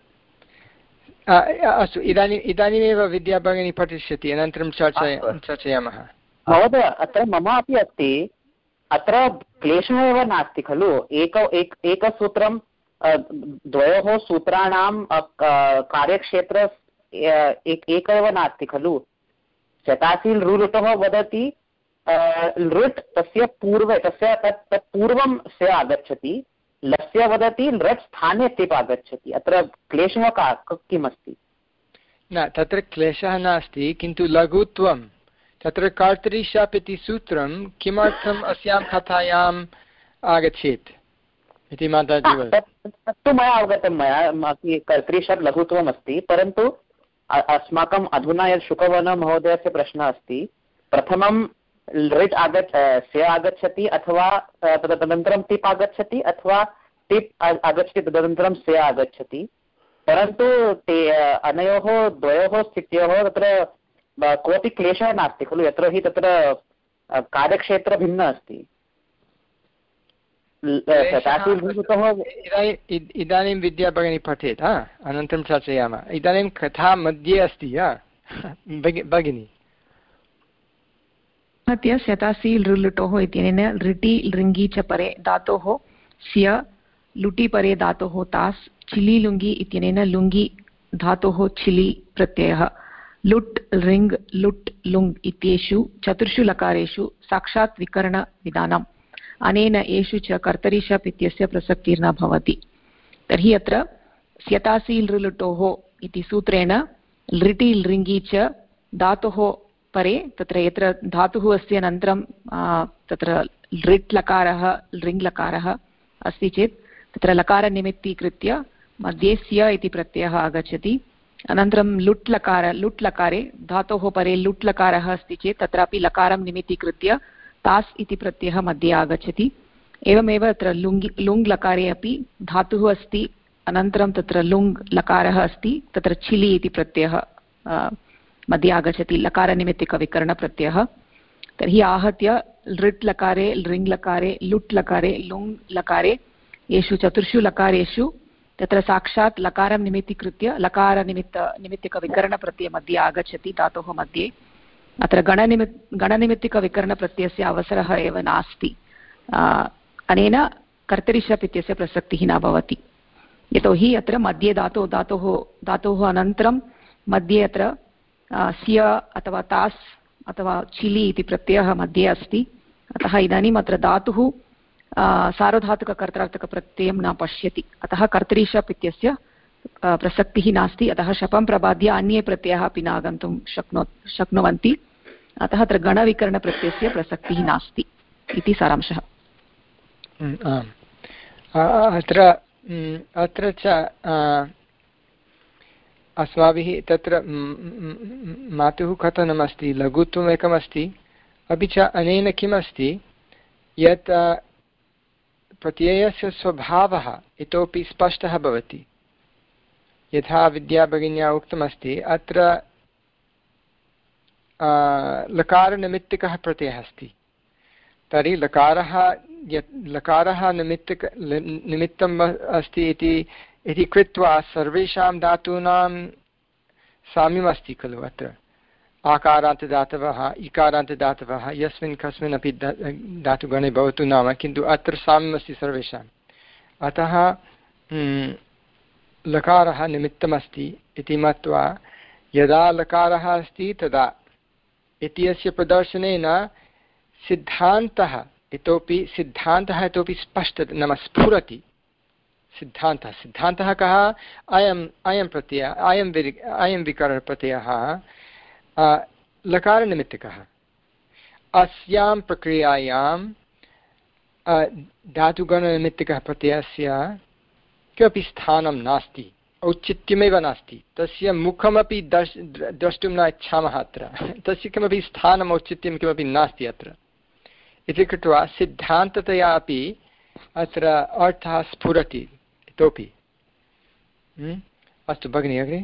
अस्तु, इदानीम् इदानीमेव विद्या भगिनी पठिष्यति, अनन्तरं चर्चया चर्चयामः। महोदय अत्र मम अपि अस्ति, अत्र क्लेशः एव नास्ति खलु। एक एकसूत्रं द्वयोः सूत्राणां कार्यक्षेत्र एक एव नास्ति खलु। स्यतासि लृलुटः वदति लृट् तस्य पूर्वे तस्य तत् तत् पूर्वं से आगच्छति, लस्य वदति लृट् स्थाने तिप् आगच्छति। अत्र क्लेशः का किमस्ति? न, तत्र क्लेशः नास्ति, किन्तु लघुत्वं तत्र कर्तरि शप् इति सूत्रं किमर्थम् अस्यां कथायाम् आगच्छेत् इति माताजि वदति। तत्तु मया अवगतं, मया कर्तरि शप् लघुत्वम् अस्ति, परन्तु अस्माकम् अधुना यत् शुकवन महोदयस्य प्रश्नः अस्ति, प्रथमं लृट् आगच्छ से आगच्छति अथवा तदनन्तरं तिप् आगच्छति अथवा तिप् आगच्छति तदनन्तरं से आगच्छति, परन्तु ते अनयोः द्वयोः स्थित्योः तत्र कोऽपि क्लेशः नास्ति खलु, यतो हि तत्र कार्यक्षेत्र भिन्न अस्ति। इदानीं विद्या भगिनी पठेत्, अनन्तरं चर्चयामः। इदानीं कथा मध्ये अस्ति भगिनी। स्यतासि लृलुटोः इत्यनेन लृटि लृङ्गि च परे धातोः स्य लुटि परे धातोः तास् चिलि लुङ्गि इत्यनेन लुङ्गि धातोः चिलि प्रत्ययः लुट् ऋङ् लुट् लुङ् इत्येषु चतुर्षु लकारेषु साक्षात् विकरणविधानम् अनेन एषु च कर्तरि शप् इत्यस्य प्रसक्तिर्न भवति। तर्हि अत्र स्यतासीलृलुटोः इति सूत्रेण लृटि लृङि च धातोः परे तत्र यत्र धातुः अस्ति अनन्तरं तत्र लृट् लकारः लृङ् लकारः अस्ति चेत् तत्र लकारनिमित्तीकृत्य मध्ये स्य इति प्रत्ययः आगच्छति। अनन्तरं लुट् लकार लुट् लकारे धातोः परे लुट् लकारः अस्ति चेत् तत्रापि लकारं निमित्तीकृत्य तास् इति प्रत्ययः मध्ये आगच्छति। एवमेव अत्र लुङ् लुङ् लकारे अपि धातुः अस्ति अनन्तरं तत्र लुङ् लकारः अस्ति तत्र छिलि इति प्रत्ययः मध्ये आगच्छति लकारनिमित्तिकविकरणप्रत्ययः। तर्हि आहत्य लृट् लकारे लृङ् लकारे लुट् लकारे लुङ् लकारे येषु चतुर्षु लकारेषु तत्र साक्षात् लकारं निमित्तीकृत्य लकारनिमित्त निमित्तिकविकरणप्रत्ययः मध्ये आगच्छति धातोः मध्ये। अत्र गणनिमित् गणनिमित्तिकविकरणप्रत्ययस्य अवसरः एव नास्ति। अनेन कर्तरि शप् इत्यस्य प्रसक्तिः न भवति, यतोहि अत्र मध्ये धातोः धातोः धातोः अनन्तरं मध्ये अत्र स्य अथवा तास् अथवा चिलि इति प्रत्ययः मध्ये अस्ति। अतः इदानीम् अत्र धातुः सार्वधातुककर्तृर्थकप्रत्ययं न पश्यति, अतः कर्तरि शप् इत्यस्य प्रसक्तिः नास्ति। अतः शपं प्रबाद्य अन्ये प्रत्ययाः अपि न आगन्तुं शक्नो शक्नुवन्ति। अतः अत्र गणविकरणप्रत्ययस्य प्रसक्तिः नास्ति इति सारांशः। अत्र अत्र च अस्माभिः तत्र मातुः कथनमस्ति, लघुत्वम् एकमस्ति, अपि च अनेन किमस्ति यत् प्रत्ययस्य स्वभावः इतोपि स्पष्टः भवति। यथा विद्याभगिन्या उक्तमस्ति अत्र लकारनिमित्तिकः प्रत्ययः अस्ति, तर्हि लकारः यत् लकारः निमित्तिक निमित्तम् अस्ति इति इति कृत्वा सर्वेषां धातूनां साम्यम् अस्ति खलु। अत्र आकारान्तदातवः इकारान्तदातवः यस्मिन् कस्मिन् अपि धातुगणे भवतु नाम, किन्तु अत्र साम्यम् अस्ति सर्वेषाम्। अतः लकारः निमित्तमस्ति इति मत्वा यदा लकारः अस्ति तदा इत्यस्य प्रदर्शनेन सिद्धान्तः इतोपि सिद्धान्तः इतोपि स्पष्ट नाम स्फुरति। सिद्धान्तः सिद्धान्तः कः? अयम् अयं प्रत्ययः अयं वि अयं विकरणप्रत्ययः लकारनिमित्तिकः। अस्यां प्रक्रियायां धातुगणनिमित्तिकः प्रत्ययस्य किमपि स्थानं नास्ति, औचित्यमेव नास्ति, तस्य मुखमपि दर्श द्रष्टुं न इच्छामः। अत्र तस्य किमपि स्थानम् औचित्यं किमपि नास्ति अत्र इति कृत्वा सिद्धान्ततया अपि अत्र अर्थः स्फुरति इतोपि। अस्तु भगिनि अग्रे।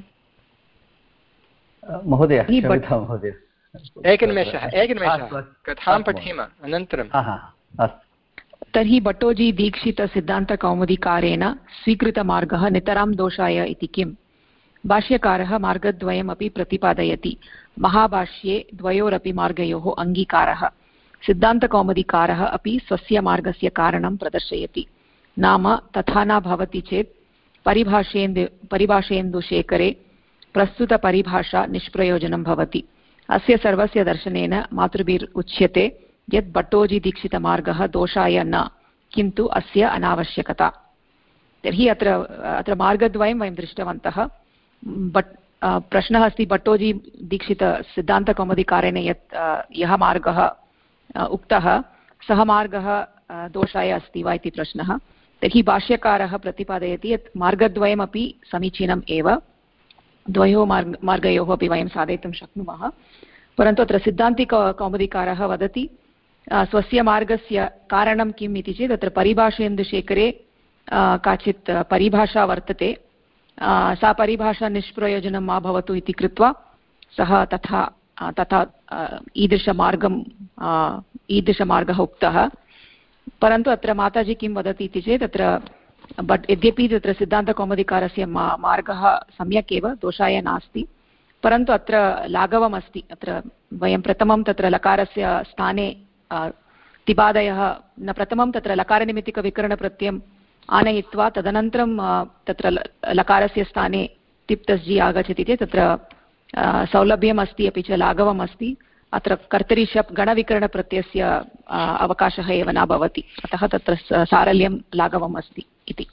महोदय क्षम्यतां महोदय, एकनिमेषः एकनिमेषः कथां पठेम अनन्तरं। तर्हि भट्टोजी दीक्षितसिद्धान्तकौमुदीकारेण स्वीकृतमार्गः नितरां दोषाय इति किम्? भाष्यकारः मार्गद्वयमपि प्रतिपादयति। महाभाष्ये द्वयोरपि मार्गयोः अङ्गीकारः। सिद्धान्तकौमुदीकारः अपि स्वस्य मार्गस्य कारणं प्रदर्शयति। नाम तथा न भवति चेत् परिभाषेन्दु परिभाषेन्दुशेखरे प्रस्तुतपरिभाषा निष्प्रयोजनं भवति। अस्य सर्वस्य दर्शनेन मातृभिर् उच्यते यत् भट्टोजीदीक्षितमार्गः दोषाय न, किन्तु अस्य अनावश्यकता। तर्हि अत्र अत्र मार्गद्वयं वयं दृष्टवन्तः। बट् प्रश्नः अस्ति भट्टोजी दीक्षितसिद्धान्तकौमुदीकारेण यत् यः मार्गः उक्तः सः मार्गः दोषाय अस्ति वा इति प्रश्नः। तर्हि भाष्यकारः प्रतिपादयति यत् मार्गद्वयमपि समीचीनम् एव, द्वयोः मार्ग मार्गयोः अपि वयं साधयितुं शक्नुमः। परन्तु अत्र सिद्धान्तिकौमुदीकारः वदति स्वस्य मार्गस्य कारणं किम् इति चेत् अत्र परिभाषेन्दुशेखरे काचित् परिभाषा वर्तते, सा परिभाषा निष्प्रयोजनं मा भवतु इति कृत्वा सः तथा तथा ईदृशमार्गं ईदृशमार्गः उक्तः। परन्तु अत्र माताजी किं वदति इति चेत् अत्र बट् यद्यपि तत्र सिद्धान्तकौमुदीकारस्य मा मार्गः सम्यक् एव, दोषाय नास्ति, परन्तु अत्र लाघवम् अस्ति। अत्र वयं प्रथमं तत्र लकारस्य स्थाने तिबादयः न प्रथमं तत्र लकारनिमित्तिकविकरणप्रत्ययम् आनयित्वा तदनन्तरं तत्र लकारस्य स्थाने तिप्तस्जि आगच्छति चेत् तत्र सौलभ्यम् अस्ति अपि च लाघवम् अस्ति, अत्र कर्तरि शप् गणविकरणप्रत्ययस्य अवकाशः एव न भवति, अतः तत्र सारल्यं लाघवम् अस्ति इति।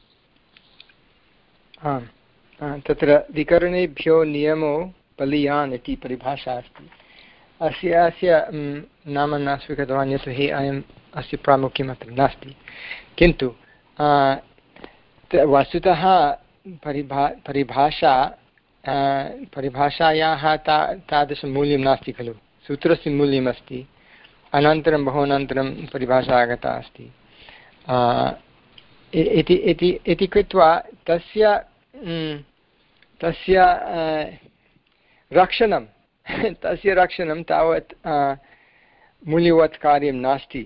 आम्, तत्र विकरणेभ्यो नियमो बलीयान् इति परिभाषा अस्ति। अस्य अस्य नाम न स्वीकृतवान् यतोहि अयम् अस्य प्रामुख्यम् अत्र नास्ति, किन्तु वस्तुतः परिभा परिभाषा परिभाषायाः ता तादृशं मूल्यं नास्ति खलु, सूत्रस्य मूल्यमस्ति, अनन्तरं बहु अनन्तरं परिभाषा आगता अस्ति इति इति इति कृत्वा तस्य तस्य रक्षणं तस्य रक्षणं तावत् मूल्यवत् कार्यं नास्ति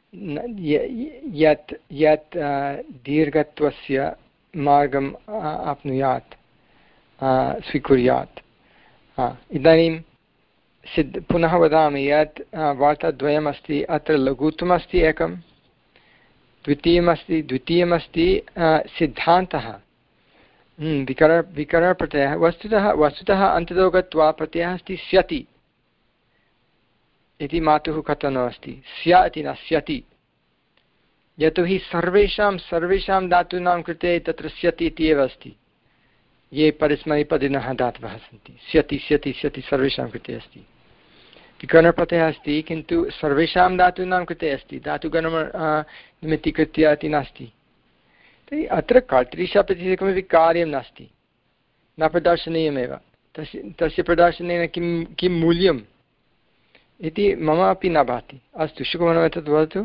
यत् यत् दीर्घत्वस्य मार्गम् आप्नुयात् स्वीकुर्यात्। इदानीं सिद्ध पुनः वदामि यत् वार्ताद्वयमस्ति, अत्र लघुत्वमस्ति एकं, द्वितीयमस्ति द्वितीयमस्ति सिद्धान्तः विकर विकरणप्रत्ययः। वस्तुतः वस्तुतः अन्ततो गत्वा प्रत्ययः अस्ति स्यति इति मातुः कथनम् अस्ति, स्या इति न स्यति, यतोहि सर्वेषां सर्वेषां धातूनां कृते तत्र स्यति इति एव अस्ति, ये परस्मैपदिनः धातवः सन्ति, स्यति स्यति स्यति सर्वेषां कृते अस्ति। विकरणप्रत्ययः अस्ति किन्तु सर्वेषां धातूनां कृते अस्ति, धातुगणं निमित्तीकृत्य इति नास्ति। तर्हि अत्र कर्तृशप् इति किमपि कार्यं नास्ति, न प्रदर्शनीयमेव, तस्य तस्य प्रदर्शनेन किं किं मूल्यम् इति मम अपि न भाति। अस्तु, शुभमनः एतत् वदतु।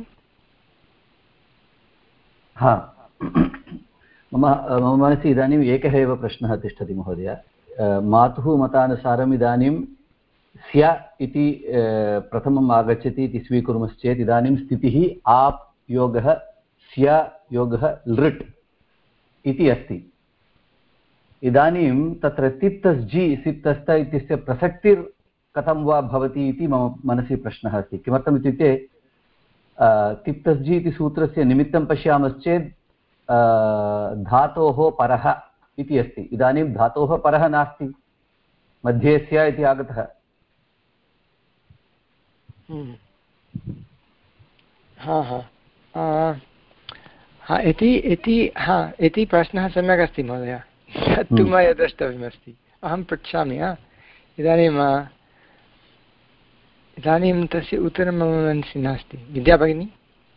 हा, मम मम मनसि इदानीम् एकः एव प्रश्नः तिष्ठति महोदय। मातुः मतानुसारम् इदानीं स्या इति प्रथमम् आगच्छति इति स्वीकुर्मश्चेत् इदानीं स्थितिः आप् योगः स्या योगः लृट् इति अस्ति। इदानीं तत्र तिप्तस् जि सिप्तस्त इत्यस्य प्रसक्तिर् कथं वा भवति इति मम मनसि प्रश्नः अस्ति। किमर्थम् इत्युक्ते तिप्तस् जि इति सूत्रस्य निमित्तं पश्यामश्चेत् धातोः परः इति अस्ति। इदानीं धातोः परः नास्ति, मध्ये स्या इति आगतः। हा हा हा इति इति हा इति प्रश्नः सम्यक् अस्ति महोदय, तत्तु मया द्रष्टव्यमस्ति, अहं पृच्छामि। इदानीम् इदानीं तस्य उत्तरं मम मनसि नास्ति। विद्या भगिनी,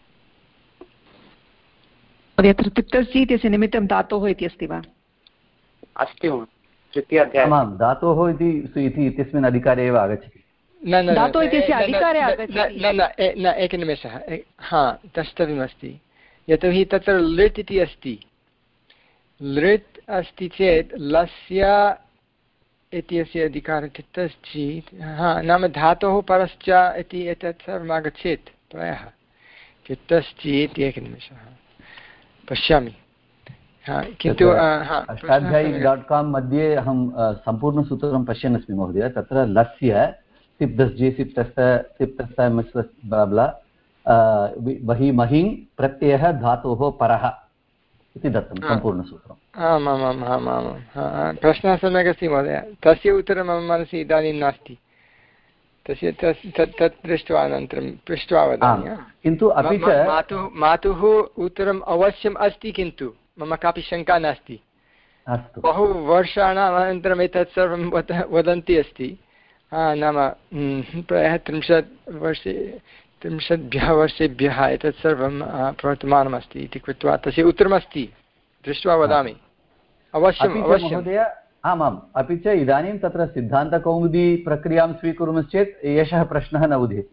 यत्र तिप्तस्जि इत्यस्य निमित्तं धातोः इति अस्ति वा? अस्ति तृतीयाध्याये आमां, धातोः इति इत्यस्मिन् अधिकारे एव आगच्छति। न न धातोः इत्यस्य अधिकारे आगच्छति। न एकनिमेषः, हा द्रष्टव्यमस्ति, यतोहि तत्र लृट् इति अस्ति। लृट् अस्ति चेत् लस्य इत्यस्य अधिकारः तिप्तस्जि, हा नाम धातोः परश्च इति एतत् सर्वम् आगच्छेत् प्रायः। तिप्तस्जि इति एकनिमेषः पश्यामि, किन्तु अष्टाध्यायी डाट् काम् मध्ये अहं सम्पूर्णसूत्रं पश्यन् अस्मि महोदय। तत्र लस्य तिप्तस्जि सिप्तस्त तिप्तस्त ब्ला बहि महिं प्रत्ययः धातोः परः इति दत्तं सम्पूर्णसूत्रम्। आम् आम् आम् आम् आम् प्रश्नः सम्यक् अस्ति महोदय, तस्य उत्तरं मम मनसि इदानीं नास्ति। तस्य तत् दृष्ट्वा अनन्तरं पृष्ट्वा वदामि। किन्तु अपि च मातुः मातुः उत्तरम् अवश्यम् अस्ति, किन्तु मम कापि शङ्का नास्ति। बहु वर्षाणाम् अनन्तरम् एतत् सर्वं वदन्ती अस्ति, नाम प्रायः त्रिंशत् वर्षे त्रिंशद्भ्यः वर्षेभ्यः एतत् सर्वं प्रवर्तमानमस्ति इति कृत्वा तस्य उत्तरमस्ति, दृष्ट्वा वदामि अवश्यम् अवश्यं महोदय। आमाम्, अपि च इदानीं तत्र सिद्धान्तकौमुदी प्रक्रियां स्वीकुर्मश्चेत् एषः प्रश्नः न उदेति।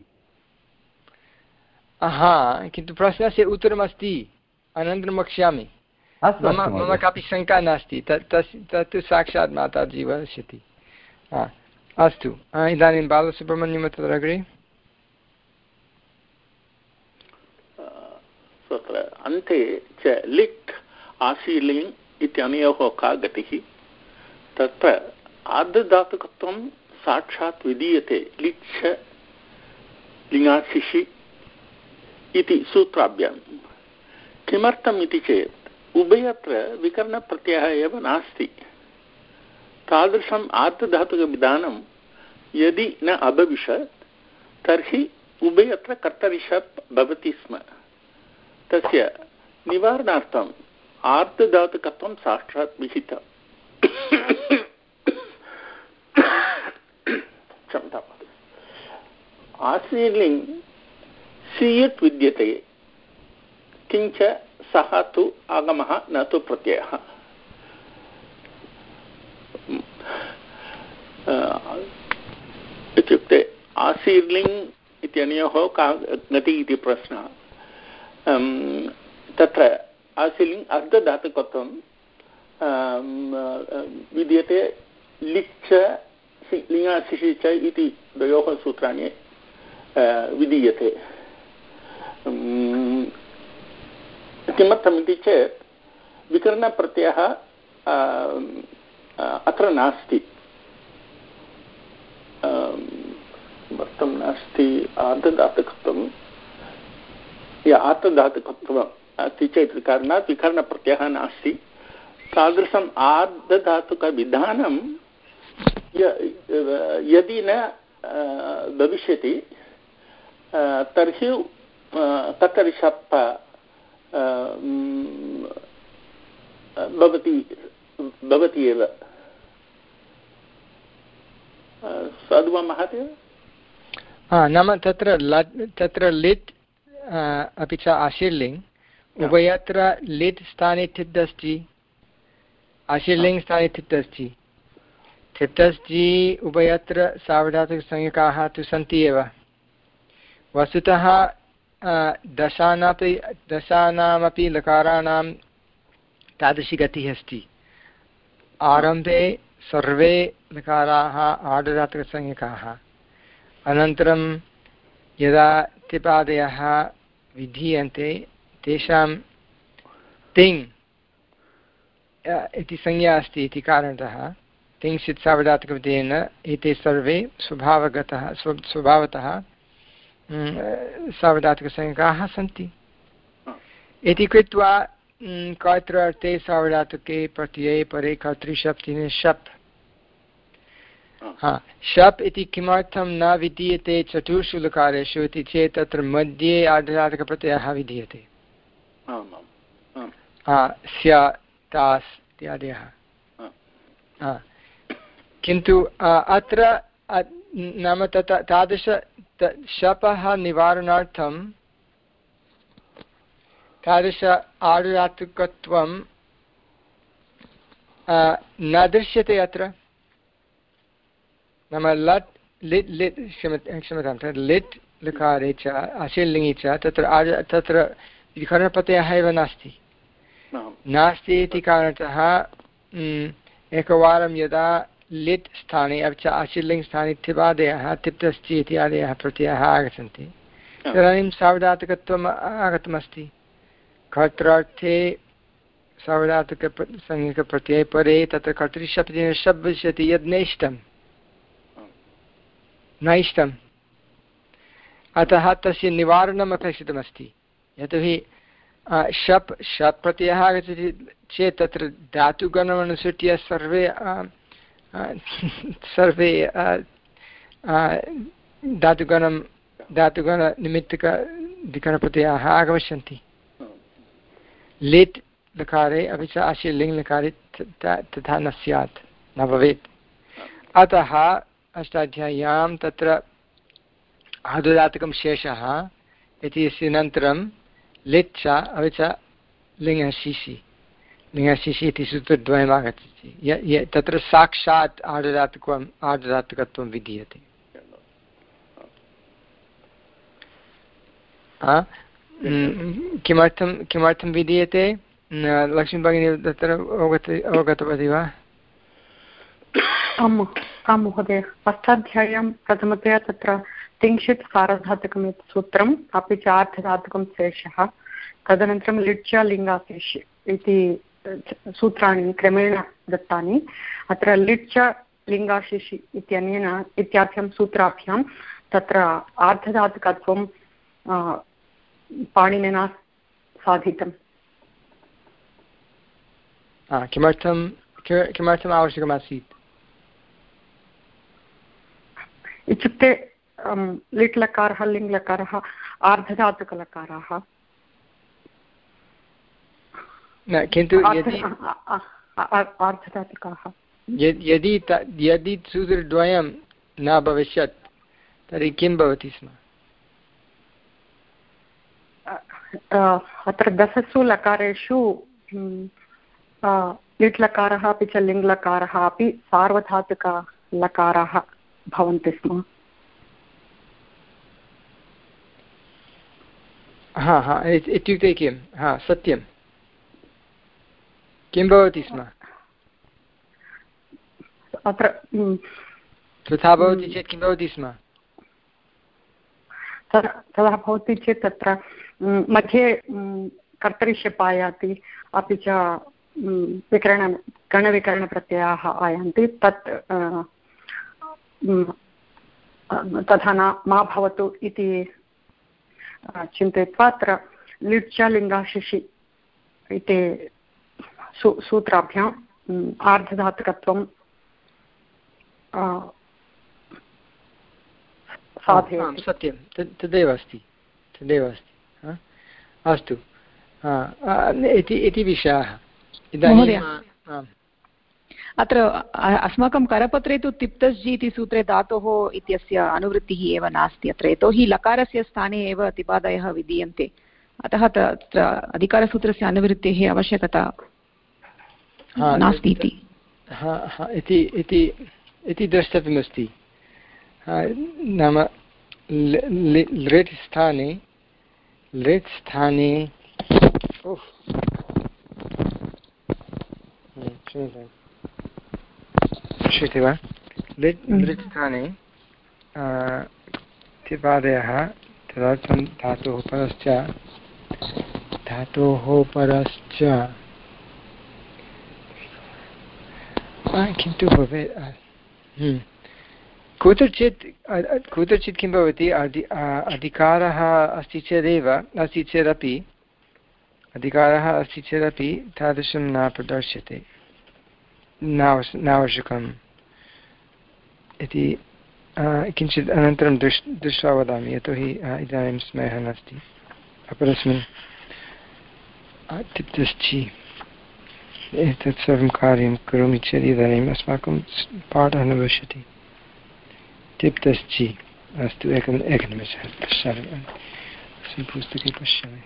हा, किन्तु प्रश्नस्य उत्तरमस्ति, अनन्तरं वक्ष्यामि। मम मम कापि शङ्का नास्ति, तत् तत्तु साक्षात् माताजि वदिष्यति। अस्तु, इदानीं बालसुब्रह्मण्यं तत्र अग्रे। तत्र अन्ते च लिट् आशीलिङ् इत्यनयोः का गतिः? तत्र आर्धधातुकत्वं साक्षात् विधीयते लिच्छ लिङाशिषि इति सूत्राभ्यां। किमर्थम् इति चेत् उभयत्र विकरणप्रत्ययः एव नास्ति, तादृशम् आर्धधातुकविधानं यदि न अभविष्यत् तर्हि उभयत्र कर्तरि शप् भवति स्म। तस्य निवारणार्थम् आर्धधातुकत्वं साक्षात् विहितम्। आशीर्लिङ् सीयत् विद्यते किञ्च सः तु आगमः न तु प्रत्ययः। इत्युक्ते आशीर्लिङ् इत्यनयोः का गतिः इति प्रश्नः। तत्र आशीर्लिङ् अर्धधातुकत्वं विद्यते लिच् लिङ्गाशिषि च इति द्वयोः सूत्राणि विधीयते। किमर्थमिति चेत् विकरणप्रत्ययः अत्र नास्ति, किमर्थं नास्ति? आर्धधातुकत्वं या आर्धधातुकत्वम् अस्ति चेत् कारणात् विकरणप्रत्ययः नास्ति। तादृशम् आर्धधातुकविधानं यदि न भविष्यति तर्हि कर्तरि शप् भवति भवति एव। साधु वा महादेव? नाम तत्र तत्र लिट् अपि च आशीर्लिङ् उभयत्र लिट् स्थाने ठित् अस्ति, आशीर्लिङ् स्थाने ठित् अस्ति। ठितस्जि उभयत्र सार्वधातुकसंज्ञकाः तु सन्ति एव। वस्तुतः दशानापि दशानामपि लकाराणां तादृशी गतिः अस्ति। आरम्भे सर्वे लकाराः आर्धधातुकसंज्ञकाः, अनन्तरं यदा तिपादयः विधीयन्ते तेषां तिङ् इति संज्ञा अस्ति इति कारणतः तिङ्क्षित् सार्वधातुकविधेयेन एते सर्वे स्वभावगतः स्वभावतः सार्वधातुकसंज्ञकाः सन्ति इति कृत्वा कर्तृ सार्वधातुके प्रत्यये परे कर्तृशप्तिने शप्। हा, शप् इति किमर्थं न विधीयते चतुर्षु लकारेषु इति चेत् तत्र मध्ये आर्धधातुकप्रत्ययः विधीयते। स्या तास् इत्यादयः। किन्तु अत्र नाम तत् तादृश शपः निवारणार्थं तादृश आर्धधातुकत्वं न दृश्यते अत्र। नाम लट् लिट् लिट् क्षम्यतां तत् लिट् लकारे च आशीर्लिङ्गि च तत्र तत्र विकरणप्रत्ययः एव नास्ति नास्ति इति कारणतः एकवारं यदा लिट् स्थाने अपि च आशीर्लिङ् स्थाने तिपादयः तिप्तस्ति इत्यादयः प्रत्ययाः आगच्छन्ति तदानीं सार्वधातुकत्वम् आगतमस्ति। कर्तृर्थे सार्वधातुकसंज्ञकप्रत्यये परे तत्र कर्तृशब्देन शप् भविष्यति यद् नैष्टं नैष्टम्, अतः तस्य निवारणम् अपेक्षितमस्ति। यतोहि शप् शप् प्रत्ययः आगच्छति चेत् तत्र धातुगणमनुसृत्य सर्वे सर्वे धातुगणं धातुगणनिमित्तकविकरणप्रत्ययाः आगमिष्यन्ति। लिट् लकारे अपि च आशीर्लिङ् लकारे तथा न स्यात्, न भवेत्। अतः अष्टाध्याय्यां तत्र आर्धधातुकं शेषः इति अनन्तरं लिट् च अपि च लिङ्गशिशि लिङ्गशिशि इति सूत्रद्वयम् आगच्छति तत्र साक्षात् आर्धधातुकम् आर्धधातुकत्वं विधीयते। किमर्थं किमर्थं विधीयते? लक्ष्मी भगिनी तत्र अवगत अवगतवती वा? आम् आं महोदय, अष्टाध्याय्यां प्रथमतया तत्र तिङ्क्षित् सार्वधातुकम् इति सूत्रम् अपि च आर्धधातुकं शेषः, तदनन्तरं लिट् च लिङ्गाशेष इति सूत्राणि क्रमेण दत्तानि। अत्र लिट् च लिङ्गाशिषि इत्यनेन इत्याख्यं सूत्राभ्यां तत्र आर्धधातुकत्वं पाणिनिना साधितम्। किमर्थं किमर्थम् आवश्यकमासीत्? इत्युक्ते लिट् लकारः लिङ् लकारः आर्धधातुकलकाराः किन्तु आर्धधातुकाः यदि यदि सूत्रद्वयं न भविष्यत् तर्हि किं भवति स्म? अत्र दशसु लकारेषु लिट् लकारः अपि च लिङ् लकारः अपि सार्वधातुकलकाराः भवन्ति स्म। हा हा इत्युक्ते किं? हा सत्यं किं भवति स्म? अत्र तथा भवति चेत् किं भवति स्म? तदा भवति चेत् तत्र मध्ये कर्तरिशप् आयाति अपि च विकरण गणविकरणप्रत्ययाः आयान्ति तत् तथा न मा भवतु इति चिन्तयित्वा अत्र लिट् च लिङ्गाशिषि इति सू सूत्राभ्याम् आर्धधातुकत्वं साधयति। सत्यं तदेव अस्ति तदेव अस्ति अस्तु इति विषयः। इदानीं अत्र अस्माकं करपत्रे तु तिप्तस्जि इति सूत्रे धातोः इत्यस्य अनुवृत्तिः एव नास्ति अत्र, यतोहि लकारस्य स्थाने एव तिपादयः विधीयन्ते, अतः तत्र अधिकारसूत्रस्य अनुवृत्तेः आवश्यकता नास्ति इति द्रष्टव्यमस्ति। नाम लृट् स्थाने लृट् स्थाने श्रूयते वा? लृट् लृट् स्थाने तिपादयः तदर्थं धातोः परश्च धातोः परश्च किन्तु भवेत् कुत्रचित् कुत्रचित् किं भवति अधि अधिकारः अस्ति चेदेव अस्ति चेदपि अधिकारः अस्ति चेदपि तादृशं न प्रदर्श्यते नावश्यकम् इति किञ्चित् अनन्तरं दृश् दृष्ट्वा वदामि, यतोहि इदानीं स्मयः नास्ति। अपरस्मिन् तिप्तश्चि एतत् सर्वं कार्यं करोमि चेत् इदानीम् अस्माकं पाठः न भविष्यति। तिप्तश्चि अस्तु एकम् एकनिमेषः पश्यामि अस्मिन् पुस्तके पश्यामि।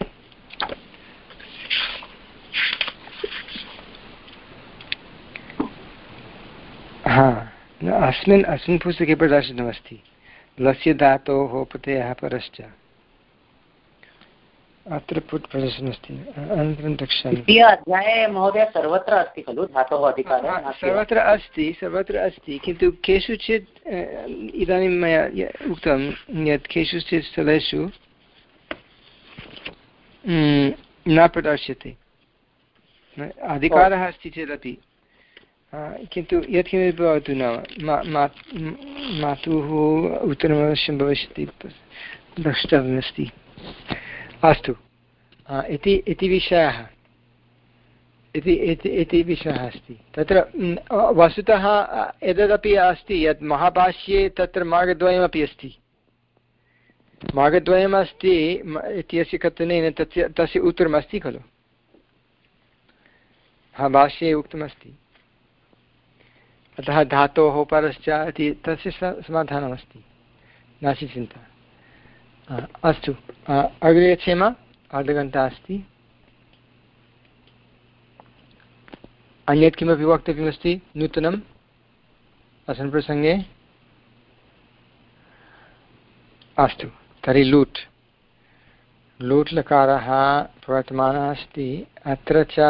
हा अस्मिन् अस्मिन् पुस्तके प्रदर्शितमस्ति लस्य धातोः प्रत्ययः परश्च, अत्र पुट् प्रदर्शनमस्ति। अनन्तरं द्रक्ष्यामि। अध्याये महोदय सर्वत्र अस्ति खलु धातोः अधिकारः? सर्वत्र अस्ति सर्वत्र अस्ति किन्तु केषुचित् इदानीं मया उक्तं यत् केषुचित् स्थलेषु न प्रदर्श्यते अधिकारः अस्ति चेदपि, किन्तु यत्किमपि भवतु नाम मातुः उत्तरमवश्यं भविष्यति द्रष्टव्यमस्ति। अस्तु इति इति विषयः इति इति विषयः अस्ति। तत्र वस्तुतः एतदपि अस्ति यत् महाभाष्ये तत्र मार्गद्वयमपि अस्ति मार्गद्वयम् अस्ति इत्यस्य कथनेन तस्य तस्य उत्तरमस्ति खलु, महाभाष्ये उक्तमस्ति। अतः धातोः परश्च इति तस्य समाधानमस्ति, नास्ति चिन्ता। अस्तु अग्रे गच्छेम, अर्धघण्टा अस्ति। अन्यत् किमपि वक्तव्यमस्ति नूतनम् अस्मिन् प्रसङ्गे? अस्तु तर्हि लूट् लूट् लकारः प्रवर्तमानः अस्ति। अत्र च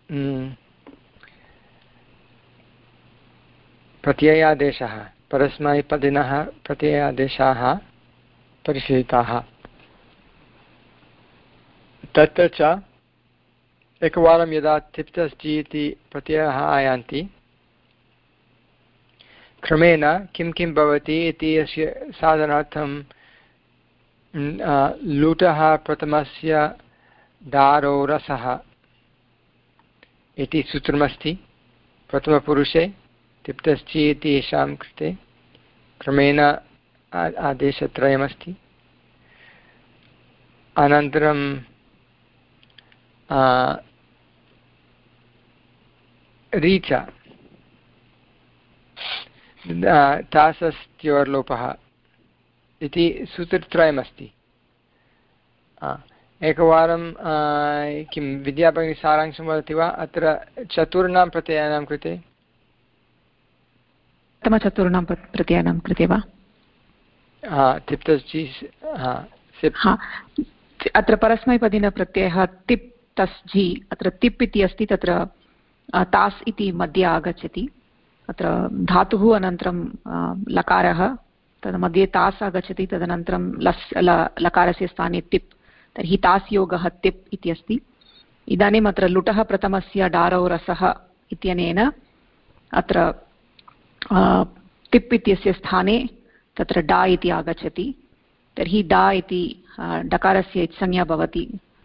प्रत्ययादेशः परस्मैपदिनः प्रत्ययादेशाः परिशीलिताः। तत्र च एकवारं यदा तिप्तस्जि इति प्रत्ययः आयान्ति क्रमेण किं किं भवति इति अस्य साधनार्थं लूटः प्रथमस्य दारो रसः इति सूत्रमस्ति प्रथमपुरुषे तिप्तस्जि इति येषां कृते क्रमेण आदेशत्रयमस्ति। अनन्तरं रीच तासस्त्योर्लोपः इति सूत्रत्रयमस्ति। एकवारं किं विद्याभगिनी सारांशं वदति वा अत्र चतुर्णां प्रत्ययानां कृते? प्रथमचतुर्णां प्रत्ययानां कृते वा? हा तिप्तस्जि हा अत्र परस्मैपदिनप्रत्ययः तिप् तस्जि अत्र तिप् इति अस्ति तत्र तास् इति मध्ये आगच्छति। अत्र धातुः अनन्तरं लकारः तद् मध्ये तास् आगच्छति तदनन्तरं लस् लकारस्य स्थाने तिप् तर्हि तास् योगः तिप् इति अस्ति। इदानीम् अत्र लुटः प्रथमस्य डारौ रसः इत्यनेन अत्र तिप् इत्यस्य स्थाने तत्र डा इति आगच्छति। तर्हि डा इति डकारस्य इत्संज्ञा भवति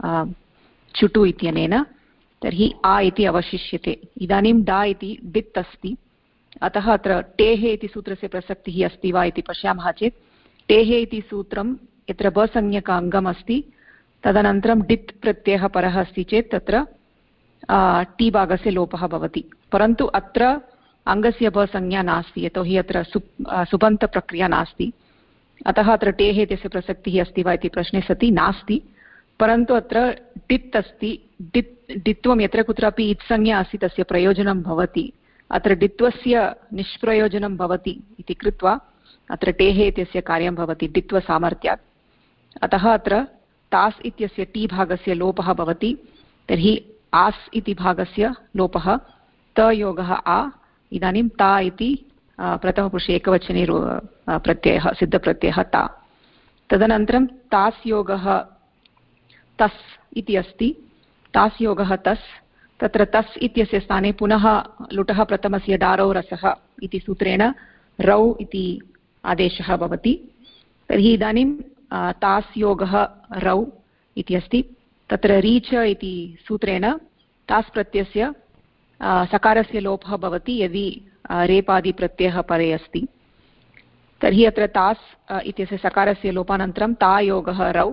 चुटु इत्यनेन। तर्हि आ इति अवशिष्यते। इदानीं डा इति डित् अस्ति अतः अत्र टेः इति सूत्रस्य प्रसक्तिः अस्ति वा इति पश्यामः चेत् टेः इति सूत्रं यत्र बसंज्ञक अङ्गम् अस्ति तदनन्तरं डित् प्रत्ययः परः अस्ति चेत् तत्र टी भागस्य लोपः भवति। परन्तु अत्र अङ्गस्य बसंज्ञा नास्ति यतोहि अत्र सुप् सुबन्तप्रक्रिया नास्ति। अतः अत्र टेः इत्यस्य प्रसक्तिः अस्ति वा इति प्रश्ने सति नास्ति। परन्तु अत्र डित् अस्ति। डित् डित्वं यत्र कुत्रापि इत्संज्ञा अस्ति तस्य प्रयोजनं भवति। अत्र डित्वस्य निष्प्रयोजनं भवति इति कृत्वा अत्र टेः इत्यस्य कार्यं भवति डित्वसामर्थ्यात्। अतः अत्र तास् इत्यस्य टी भागस्य लोपः भवति। तर्हि आस् इति भागस्य लोपः त योगः आ। इदानीं ता इति प्रथमपुरुषे एकवचने प्रत्ययः सिद्धप्रत्ययः ता। तदनन्तरं तास् योगः तस् इति अस्ति। तास् योगः तस् तत्र तस् इत्यस्य स्थाने पुनः लुटः प्रथमस्य डारौ रसः इति सूत्रेण रौ इति आदेशः भवति। तर्हि इदानीं तास् योगः रौ इति अस्ति। तत्र रीच इति सूत्रेण तास् प्रत्ययस्य सकारस्य लोपः भवति यदि रेपादिप्रत्ययः परे अस्ति। तर्हि अत्र तास् इत्यस्य सकारस्य लोपानन्तरं ता योगः रौ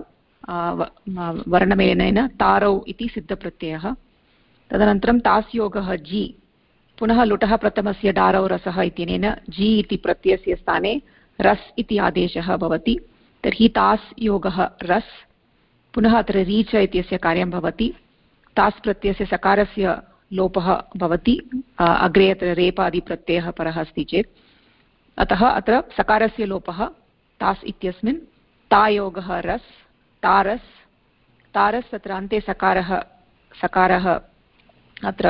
वर्णमेलनेन तारौ इति सिद्धप्रत्ययः। तदनन्तरं तास् योगः जि पुनः लुटः प्रथमस्य डारौ रसः इत्यनेन जि इति प्रत्ययस्य स्थाने रस् इति आदेशः भवति। तर्हि तास् योगः रस् पुनः अत्र रीच इत्यस्य कार्यं भवति। तास् प्रत्ययस्य सकारस्य लोपः भवति अग्रे अत्र रेपादिप्रत्ययः परः अस्ति चेत्। अतः अत्र सकारस्य लोपः तास् इत्यस्मिन् तायोगः रस् तारस् तारस् तत्र अन्ते सकारः सकारः अत्र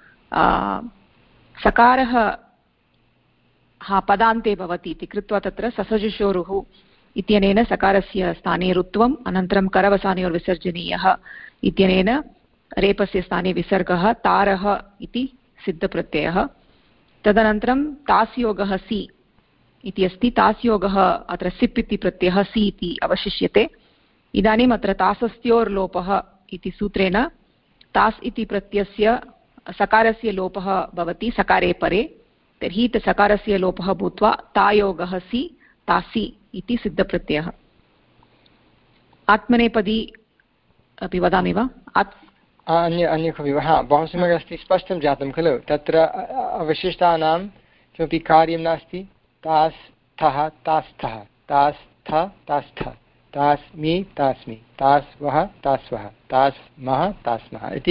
सकारः हा पदान्ते भवति इति कृत्वा तत्र ससजुषोरुः इत्यनेन सकारस्य स्थाने रुत्वम् अनन्तरं करवसानयोर्विसर्जनीयः इत्यनेन रेपस्य स्थाने विसर्गः तारः इति सिद्धप्रत्ययः। तदनन्तरं तास् योगः सि इति अस्ति। तास् योगः अत्र सिप् इति प्रत्ययः सि इति अवशिष्यते। इदानीम् अत्र तासस्त्योर्लोपः इति सूत्रेण तास् इति प्रत्ययस्य सकारस्य लोपः भवति सकारे परे। तर्हि सकारस्य लोपः भूत्वा तायोगः सि तासि इति सिद्धप्रत्ययः। आत्मनेपदी अपि वदामि वा? अन्य अन्य कवि हा बहु सम्यक् अस्ति। स्पष्टं जातं खलु। तत्र अवशिष्टानां किमपि कार्यं नास्ति। तास् थः तास्थः तास् थ तास्थ तास्मि तास्मि तास्वः तास्वः तास्मः तास्मः इति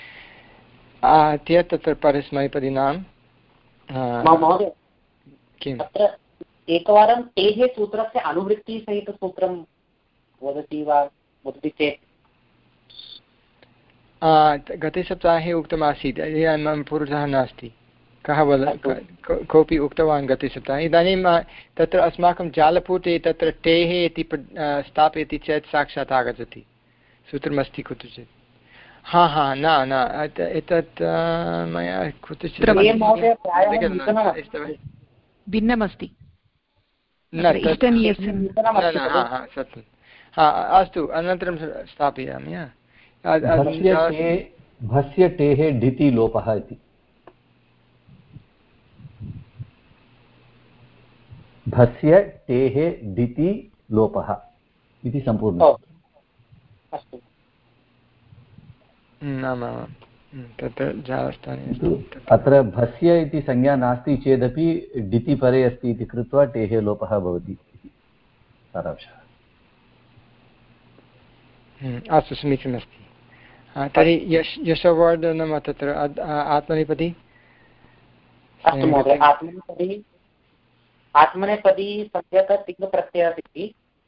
तत्र परस्मैपदीनां किम् एकवारं तेः सूत्रस्य अनुवृत्तिसहितसूत्रं वदति वा वदति चेत्? गते सप्ताहे उक्तमासीत् मम पुरतः नास्ति। कः वद कोऽपि उक्तवान् गते सप्ताहे? इदानीं तत्र अस्माकं जालपुटे तत्र टेः इति स्थापयति चेत् साक्षात् आगच्छति सूत्रमस्ति कुत्रचित्। हा हा न न एतत् मया कुत्रचित् भिन्नमस्ति। न सत्यं हा अस्तु अनन्तरं स्थापयामि। भस्य टेः ढिति लोपः इति भस्य टेः डिति लोपः इति सम्पूर्णम्। अस्तु तत्र जालस्थाने अत्र भस्य इति संज्ञा नास्ति चेदपि डिति परे अस्ति इति कृत्वा टेः लोपः भवति इति सारांशः। अस्तु समीचीनमस्ति। तर्हि यश यशवर्धनं तत्र आत्मनेपदी। अस्तु महोदय, आत्मनेपदी आत्मनेपदी सद्यः तिङ्प्रत्ययः इति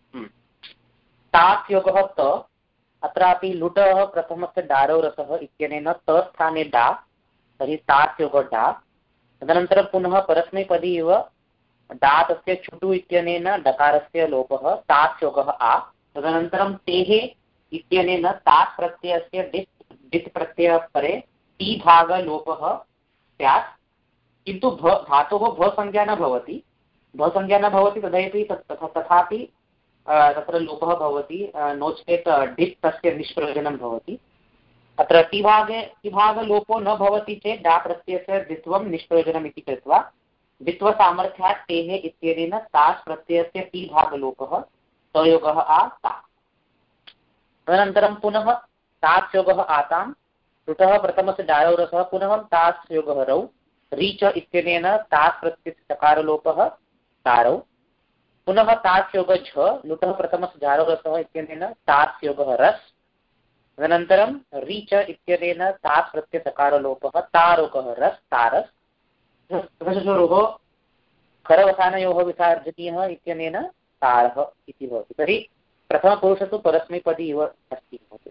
तास् योगः त, अत्रापि लुटः प्रथमस्य डारौ रसः इत्यनेन त स्थाने डा, तर्हि तास् योगः डा। तदनन्तरं पुनः परस्मैपदी इव डा तस्य छुटु इत्यनेन डकारस्य लोपः, तास् योगः आ। तदनन्तरं तेः इत्यनेन तास् प्रत्ययस्य डिस् डिस् प्रत्ययः परे टी भागलोपः स्यात्, किन्तु भ धातोः भ संज्ञा न भवति। भ संज्ञा न भवति तथापि तथापि तत्र लोपः भवति, नो चेत् डिस् तस्य निष्प्रयोजनं भवति। अत्र टिभागे टिभागलोपो न भवति चेत् डा प्रत्ययस्य द्वित्वं निष्प्रयोजनम् इति कृत्वा द्वित्वसामर्थ्यात् तेः इत्यनेन तास् प्रत्ययस्य टिभागलोपः तयोगः आ ता। तदनन्तरं पुनः तास् योगः आतां, लुटः प्रथमस्य डारौ रसः, पुनः तास् योगः रौ, रीच इत्यनेन तास् प्रत्ययस्य चकारलोपः तारौ, पुनः तास् योगः झ, लुटः प्रथमस्य झारौ रसः इत्यनेन तास् योगः रस्। तदनन्तरं रीच इत्यनेन तास् प्रत्यय सकारलोपः तारोगः रस् तारस्। तदनन्तरोः खरवसानयोः विसर्जनीयः इत्यनेन तारः इति भवति। तर्हि प्रथमपुरुषः तु परस्मैपदी इव अस्ति महोदय।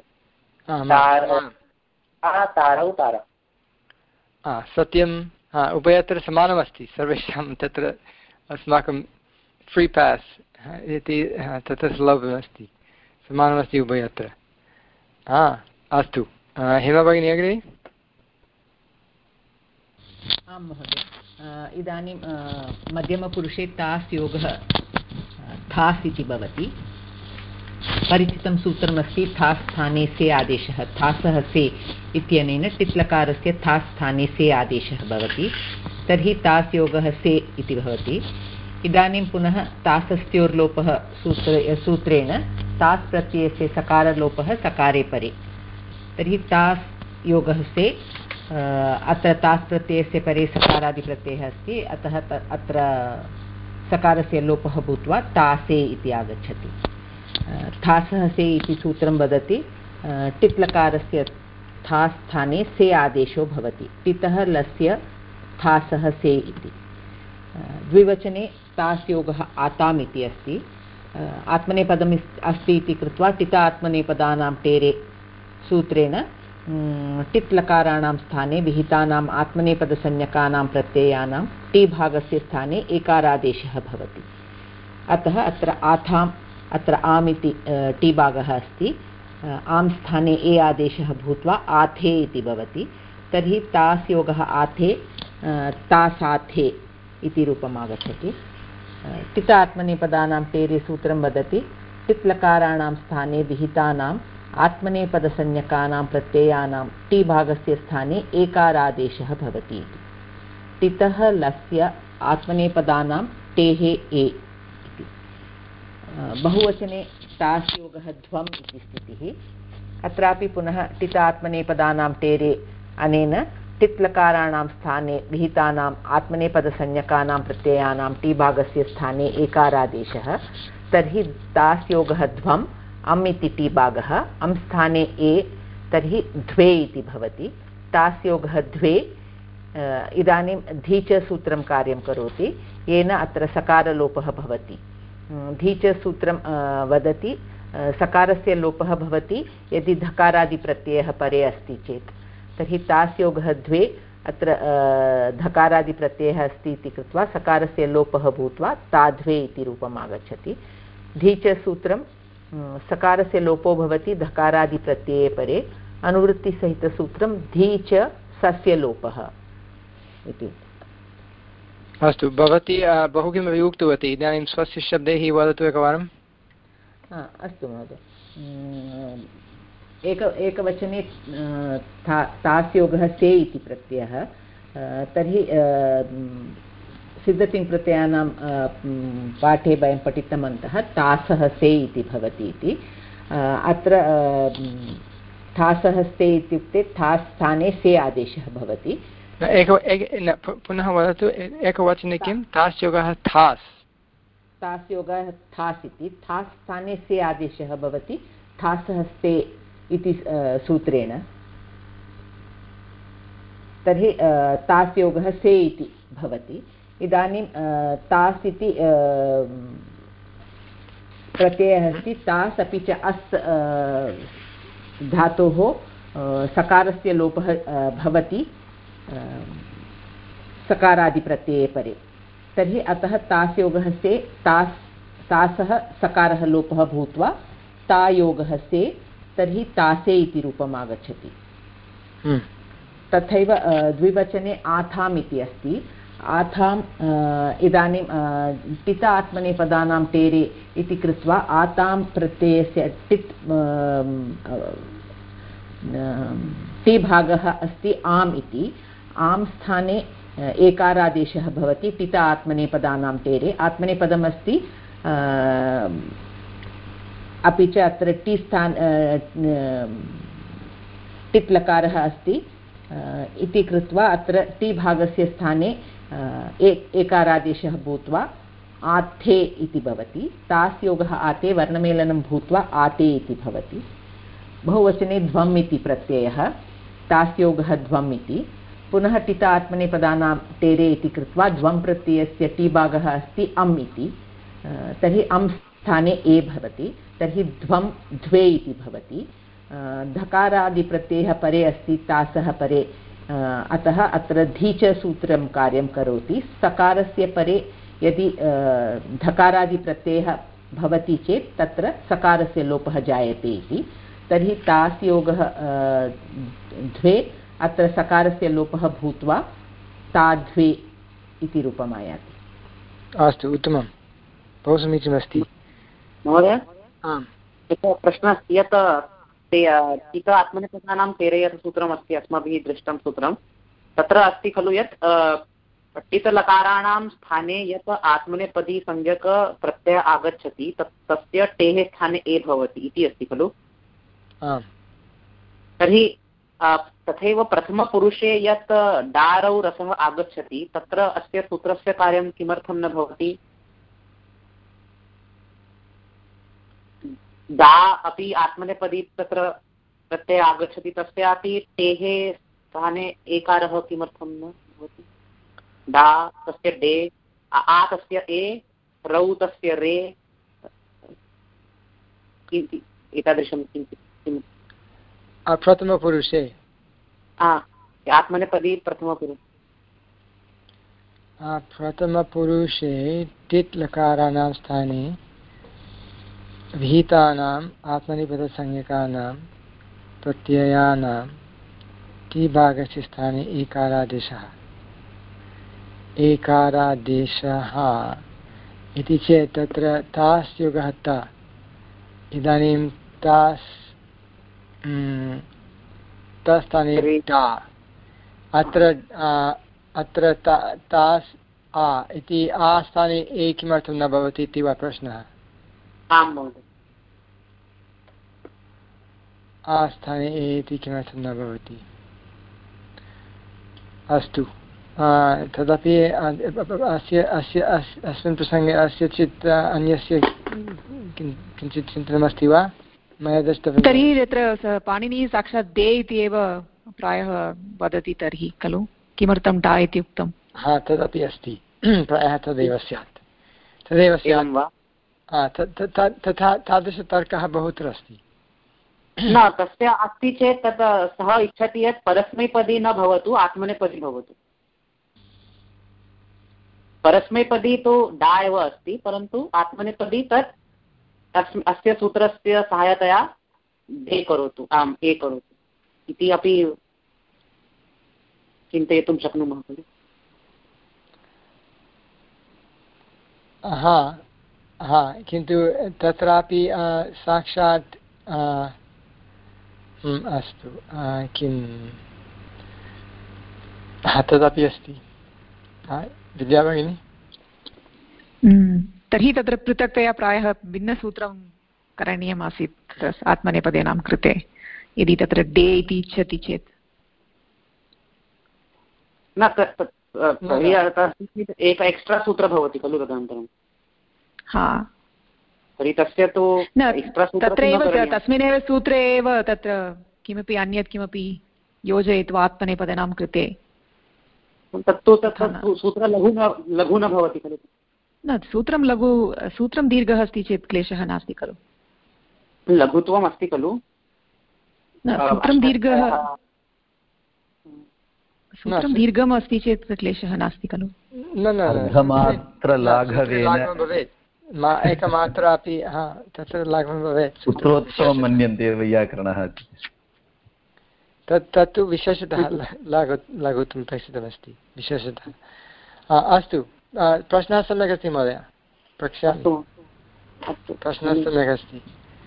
तारौ तारः सत्यं। उभयत्र समानमस्ति सर्वेषां, तत्र अस्माकं फ्री पास् इति तत्र सुलभमस्ति, समानमस्ति उभयत्र। हा अस्तु, हेमा भगिनी अग्रे। आं महोदय, इदानीं मध्यमपुरुषे तास् योगः थास् इति भवति। परिचितं सूत्रमस्ति थास् स्थाने से आदेशः। थासः से इत्यनेन टिप्लकारस्य थास् स्थाने से आदेशः भवति, तर्हि तास् योगः से इति भवति। इदानीं पुनः तासस्त्योर्लोपः सूत्र सूत्रेण तास् प्रत्ययस्य सकारलोपः सकारे परे, तर्हि तास् योगः से। अत्र तास् प्रत्ययस्य परे सकारादिप्रत्ययः अस्ति, अतः अत्र सकारस्य लोपः भूत्वा तासे इति आगच्छति। थासः से इति सूत्रं वदति टिप्लकारस्य थास् स्थाने से आदेशो भवति, टितः लस्य थासः से इति। द्विवचने तास् योगः आताम् इति अस्ति। आत्मनेपदम् अस्ति इति कृत्वा टित आत्मनेपदानां टेरे सूत्रेण टिप्लकाराणां स्थाने विहितानाम् आत्मनेपदसंज्ञकानां प्रत्ययानां टी भागस्य स्थाने एकारादेशः भवति। अतः अत्र आथाम्, अत्र आम् इति टी भागः अस्ति, आम् स्थाने ए आदेशः भूत्वा आथे इति भवति। तर्हि तास् योगः आथे तासाथे इति रूपम् आगच्छति। टित आत्मनेपदानां टेरे सूत्रं वदति टिप्लकाराणां स्थाने विहितानाम् आत्मनेपदसंज्ञकानां प्रत्ययानां टी भागस्य स्थाने एकारादेशः भवति इति। टितः लस्य आत्मनेपदानां टेः ए इति। बहुवचने तास् योगः ध्वम् इति स्थितिः। अत्रापि पुनः टित आत्मनेपदानां टेरे अनेन टिप्लकाराणां स्थाने विहितानाम् आत्मनेपदसंज्ञकानां प्रत्ययानां टी भागस्य स्थाने एकारादेशः। तर्हि तास् योगः ध्वम्, अम् इति टी भागः, अम् स्थाने ए, तर्हि द्वे इति भवति। तास् योगः द्वे। इदानीं धीच सूत्रं कार्यं करोति, येन अत्र सकारलोपः भवति। धीच सूत्रं वदति सकारस्य लोपः भवति यदि धकारादिप्रत्ययः परे अस्ति चेत्। तर्हि तास् योगः द्वे, अत्र धकारादिप्रत्ययः अस्ति इति कृत्वा सकारस्य लोपः भूत्वा ताध्वे इति रूपम् आगच्छति। धीच सूत्रं सकारस्य लोपो भवति धकारादिप्रत्यये परे, अनुवृत्तिसहितसूत्रं धीच सस्य लोपः इति। अस्तु, भवती बहु किमपि उक्तवती, इदानीं स्वस्य शब्दैः वदतु एकवारम्। अस्तु महोदय, एक एकवचने तास् योगः से इति प्रत्ययः, तर्हि सिद्धतिङ्प्रत्ययानां पाठे वयं पठितवन्तः तासः से इति भवति इति। अत्र थासः से इत्युक्ते थास् स्थाने से आदेशः भवति। एक पुनः वदतु एकवचने किं तास् योगः थास् तास् योगः थास् इति थास् स्थाने से आदेशः भवति थासः से इति सूत्रेण। तर्हि तास् योगः से इति भवति। इदानीं तास् इति प्रत्ययः अस्ति तास् अपि च अस् धातोः सकारस्य लोपः भवति सकारादिप्रत्यये परे। तर्हि अतः तास् योगः से तास् तासः सकारः लोपः भूत्वा तायोगः से तर्हि तासे इति रूपम् आगच्छति। तथैव द्विवचने आथाम् इति अस्ति। आथाम् इदानीं टित आत्मनेपदानां टेरे इति कृत्वा आतां प्रत्ययस्य टित् ति भागः अस्ति आम् इति। आम् स्थाने एकारादेशः भवति टित आत्मनेपदानां टेरे। आत्मनेपदम् अस्ति अपि च अत्र टि स्थान टित् लकारः अस्ति इति कृत्वा अत्र ति भागस्य स्थाने एकारादेशः भूत्वा आथे इति भवति। तास् योगः आते वर्णमेलनं भूत्वा आते इति भवति। बहुवचने ध्वम् इति प्रत्ययः तास् योगः ध्वम् इति। पुनः टित आत्मनेपदानां टेरे इति कृत्वा ध्वं प्रत्ययस्य टी भागः अस्ति अम् इति। तर्हि अम् स्थाने ए भवति। तर्हि ध्वं द्वे इति भवति। धकारादिप्रत्ययः परे अस्ति तासः परे, अतः अत्र धीच सूत्रं कार्यं करोति। सकारस्य परे यदि धकारादिप्रत्ययः भवति चेत् तत्र सकारस्य लोपः जायते इति। तर्हि तास् योगः द्वे अत्र सकारस्य लोपः भूत्वा ताद्वे इति रूपम् आयाति। अस्तु, उत्तमं, बहु समीचीनमस्ति महोदय। आम्, एकः प्रश्नः अस्ति यत् टित आत्मनेपदानां टेरे यत् सूत्रमस्ति अस्माभिः दृष्टं सूत्रं तत्र अस्ति खलु यत् टितलकाराणां स्थाने यत् आत्मनेपदी संज्ञक प्रत्यय आगच्छति तत् तस्य टेः स्थाने ए भवति इति अस्ति खलु। तर्हि तथैव प्रथमपुरुषे यत् डारौ रसः आगच्छति तत्र अस्य सूत्रस्य कार्यं किमर्थं न भवति? दा अपि आत्मनेपदी तत्र प्रत्यय आगच्छति तस्यापि टेः स्थाने एकारः किमर्थं न भवति? डा तस्य डे, आ तस्य ए, रौ तस्य रे, एतादृशं किञ्चित् प्रथमपुरुषे आत्मनेपदी प्रथमपुरुषे प्रथमपुरुषे टित् लकाराणां स्थाने विहितानाम् आत्मनेपदसंज्ञकानां प्रत्ययानां टी भागस्य स्थाने एकारादेशः एकारादेशः इति चेत् तत्र तास् योगः ता। इदानीं तास् तस्थाने टा। अत्र अत्र तास् आ इति आ स्थाने ए किमर्थं न भवति इति वा प्रश्नः? आम् महोदय। आ स्थाने ए इति किमर्थं न भवति? अस्तु, तदपि अस्य अस्य अस्मिन् प्रसङ्गे अस्य चित् अन्यस्य किञ्चित् चिन्तनमस्ति वा मया दृष्टव्यं? तर्हि यत्र पाणिनिः साक्षात् दे इति एव प्रायः वदति तर्हि खलु, किमर्थं डा इति उक्तं? हा, तदपि अस्ति, प्रायः तदेव स्यात् तदेव स्यात् वा? तथा तादृशतर्कः बहुत्र अस्ति। न, तस्य अस्ति चेत् तत् सः इच्छति यत् परस्मैपदी न भवतु, आत्मनेपदी भवतु। परस्मैपदी तु डा एव अस्ति, परन्तु आत्मनेपदी तत् अस्य सूत्रस्य सहायतया डे करोतु, आम् ए करोतु इति अपि चिन्तयितुं शक्नुमः खलु। हा हा, किन्तु तत्रापि साक्षात् अस्तु, किं तदपि अस्ति। विद्या भगिनी? तर्हि तत्र पृथक्तया प्रायः भिन्नसूत्रं करणीयम् आसीत् आत्मनेपदेनां कृते यदि तत्र डे इति इच्छति चेत् न एक एक्स्ट्रा सूत्र भवति खलु तदनन्तरं हा तर्हि तस्य तु तत्रैव तस्मिन्नेव सूत्रे एव तत्र किमपि अन्यत् किमपि योजयित्वा आत्मनेपदानां कृते तत्तु तत्र सूत्रं लघु न लघु न भवति खलु न सूत्रं लघु सूत्रं दीर्घः अस्ति चेत् क्लेशः नास्ति खलु लघुत्वम् अस्ति खलु सूत्रं दीर्घः सूत्रं दीर्घम् अस्ति चेत् क्लेशः नास्ति खलु न न भवेत् एकमात्रापि तत्र लाघवं भवेत् सूत्रोत्सवं मन्यन्ते वैयाकरणः तत् तत्तु विशेषतः लघु लघुत्वं प्रेषितमस्ति विशेषतः अस्तु प्रश्नः सम्यक् अस्ति महोदय प्रक्ष्यामि प्रश्नः सम्यक् अस्ति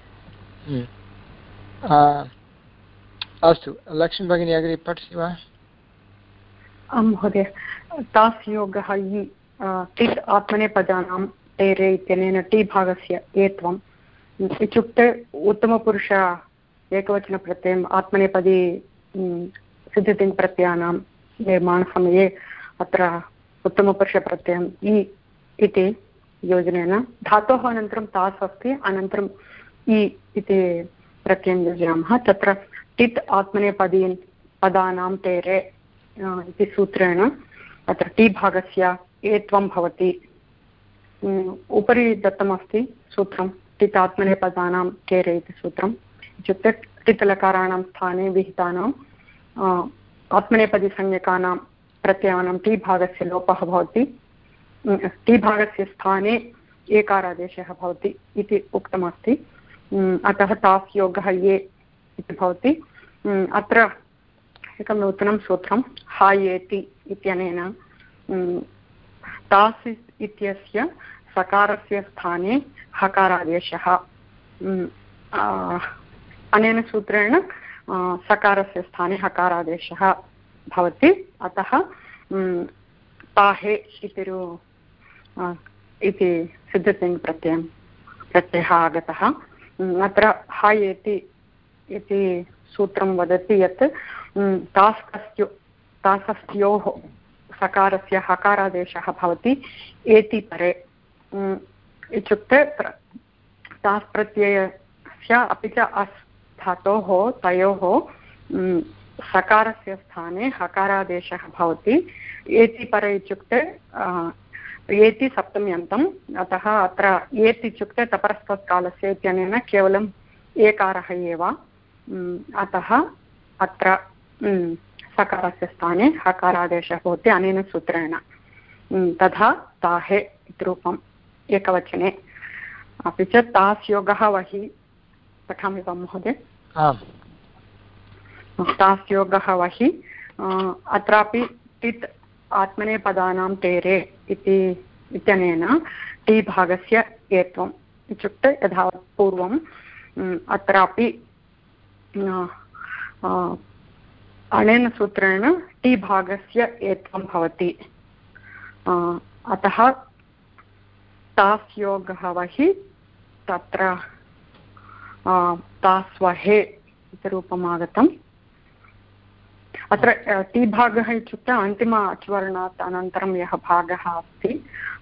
अस्तु लक्ष्मी भगिनी अग्रे पठति वा महोदय तास् योगः इ टिट् आत्मनेपदानां टेरे इत्यनेन टी भागस्य एत्वम् इत्युक्ते उत्तमपुरुष एकवचनप्रत्ययम् आत्मनेपदी सिद्धतिङ्प्रत्ययानां निर्माणसमये अत्र उत्तमपुरुषप्रत्ययम् इ इति योजनेन धातोः अनन्तरं तास् अस्ति अनन्तरम् इ इति प्रत्ययं योजयामः तत्र टित् आत्मनेपदीन् पदानां टेरे इति सूत्रेण अत्र टी भागस्य एत्वं भवति उपरि दत्तमस्ति सूत्रं टित् आत्मनेपदानां टेरे इति सूत्रम् इत्युक्ते टितलकाराणां स्थाने विहितानां आत्मनेपदीसंज्ञकानां प्रत्ययानां टी भागस्य लोपः भवति टी भागस्य स्थाने एकारादेशः भवति इति उक्तमस्ति अतः तास् योगः ये इति भवति अत्र एकं नूतनं सूत्रं हायेति इत्यनेन तास् इत्यस्य सकारस्य स्थाने हकारादेशः अनेन सूत्रेण सकारस्य स्थाने हकारादेशः भवति अतः ताहे इति सिद्धतिङ्प्रत्ययं प्रत्ययः आगतः अत्र हायेति इति सूत्रं वदति यत् तास्कस्यो तासस्योः सकारस्य हकारादेशः भवति एति परे इत्युक्ते तास् प्रत्ययस्य अपि च अस् धातोः तयोः सकारस्य स्थाने हकारादेशः भवति एति परे इत्युक्ते एति सप्तम्यन्तम् अतः अत्र एति इत्युक्ते तपरस्तत्कालस्य इत्यनेन केवलम् एकारः एव अतः अत्र सकारस्य स्थाने हकारादेशः भवति अनेन सूत्रेण तथा ताहे इति रूपम् एकवचने अपि च तास् योगः वहि पठामि वा महोदय तास् योगः वहि अत्रापि टित् आत्मनेपदानां टेरे इति इत्यनेन टी भागस्य एत्वम् इत्युक्ते यथा पूर्वम् अत्रापि अनेन सूत्रेण टी भागस्य एत्वं भवति अतः तास् योगः वहि तत्र तास्वहे इति रूपम् आगतम् अत्र टी भागः इत्युक्ते अन्तिम अच्वर्णात् अनन्तरं यः भागः अस्ति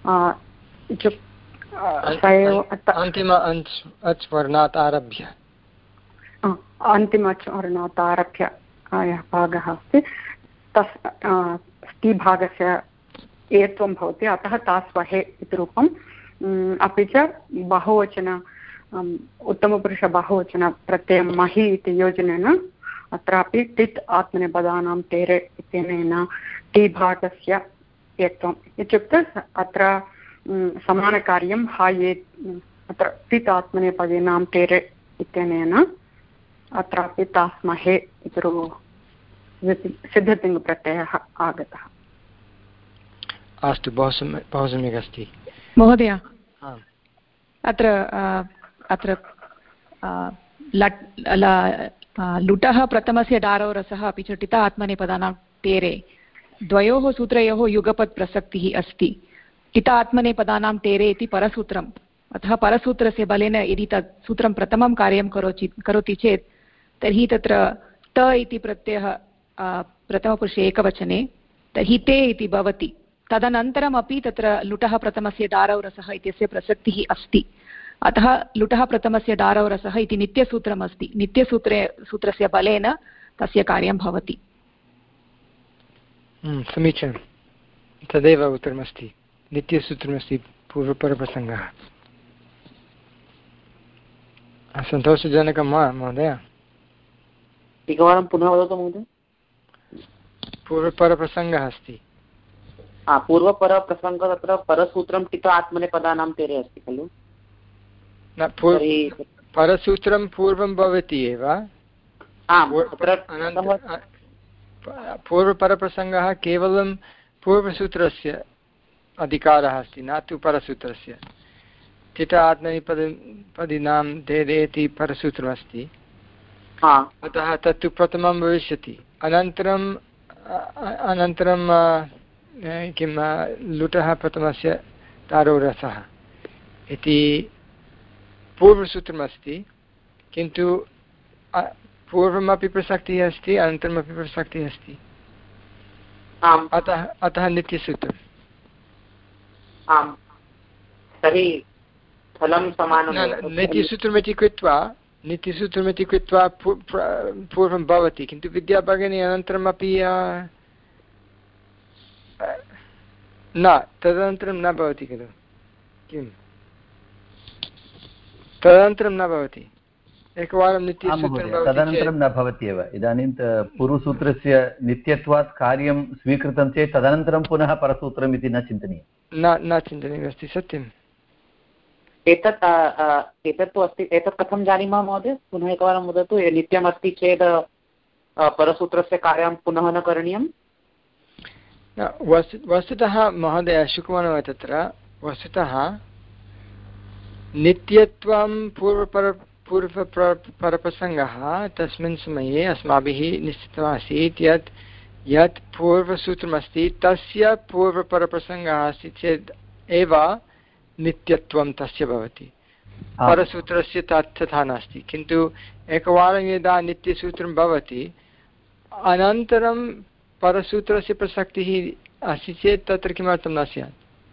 अन्तिम अच्वर्णात् आरभ्य अन्तिम अच्वर्णात् आरभ्य यः भागः अस्ति तस् टी भागस्य एत्वं भवति अतः तास्वहे इति रूपम् अपि च बहुवचन उत्तमपुरुष बहुवचन प्रत्ययं महि इति योजनेन अत्रापि टित् आत्मनेपदानां टेरे इत्यनेन टी भागस्य एत्वम् इत्युक्ते अत्र समानकार्यं हाये अत्र टित् आत्मनेपदीनां टेरे इत्यनेन अत्रापि तास्महे इति सिद्धतिङ्प्रत्ययः आगतः अस्तु बहु सम्यक् बहु सम्यक् अस्ति महोदय अत्र अत्र लुटः प्रथमस्य डारौ रसः अपि च टिता आत्मनेपदानां टेरे द्वयोः सूत्रयोः युगपत् प्रसक्तिः अस्ति टित आत्मनेपदानां टेरे इति परसूत्रम्। अतः परसूत्रस्य बलेन यदि तत् सूत्रं प्रथमं कार्यं करोति करोति चेत् तर्हि तत्र त इति प्रत्ययः प्रथमपुरुषे एकवचने तर्हि ते इति भवति। तदनन्तरमपि तत्र लुटः प्रथमस्य दारौरसः इत्यस्य प्रसक्तिः अस्ति। अतः लुटः प्रथमस्य दारौरसः इति नित्यसूत्रम् अस्ति। नित्यसूत्रे सूत्रस्य बलेन तस्य कार्यं भवति। समीचीनं, तदेव उत्तरमस्ति, नित्यसूत्रमस्ति पूर्वपरप्रसङ्गः। सन्तोषजनकं वा महोदय? एकवारं पुनः वदतु महोदय। पूर्वपरप्रसङ्गः अस्ति। पूर्वपरप्रसङ्गः तत्र परसूत्रं टित आत्मनेपदानां तेरे अस्ति खलु? न, परसूत्रं पूर्वं भवति एव। पूर्वपरप्रसङ्गः केवलं पूर्वसूत्रस्य अधिकारः अस्ति, न तु परसूत्रस्य। टित आत्मनेपदिनां तेरे इति परसूत्रमस्ति, अतः तत्तु प्रथमं भविष्यति। अनन्तरं अनन्तरं किं लुटः प्रथमस्य दारोरसः इति पूर्वसूत्रमस्ति, किन्तु पूर्वमपि प्रसक्तिः अस्ति, अनन्तरमपि प्रसक्तिः अस्ति, अतः अतः नित्यसूत्रम्। आम्, तर्हि फलं समानं। नित्यसूत्रमिति कृत्वा नित्यसूत्रमिति कृत्वा पूर्वं भवति, किन्तु विद्याभगिनी अनन्तरमपि न, तदनन्तरं न भवति खलु? किं तदनन्तरं न भवति? एकवारं नित्यसूत्रं तदनन्तरं न भवत्येव। इदानीं पूर्वसूत्रस्य नित्यत्वात् कार्यं स्वीकृतं चेत् तदनन्तरं पुनः परसूत्रम् इति न चिन्तनीयं। न न चिन्तनीयमस्ति, सत्यम्। एतत् एतत् तु अस्ति। एतत् कथं जानीमः महोदय? पुनः एकवारं वदतु। नित्यमस्ति चेत् परसूत्रस्य कार्यं पुनः न करणीयं? वस्तु वस्तुतः महोदय शुकुमानः, तत्र वस्तुतः नित्यत्वं पूर्वपर पूर्वपरप्रसङ्गः तस्मिन् समये अस्माभिः निश्चितमासीत् यत् यत् पूर्वसूत्रमस्ति तस्य पूर्वपरप्रसङ्गः अस्ति चेत् एव नित्यत्वं तस्य भवति। परसूत्रस्य तत् तथा नास्ति। किन्तु एकवारं यदा नित्यसूत्रं भवति अनन्तरं परसूत्रस्य प्रसक्तिः अस्ति चेत् तत्र किमर्थं न स्यात्?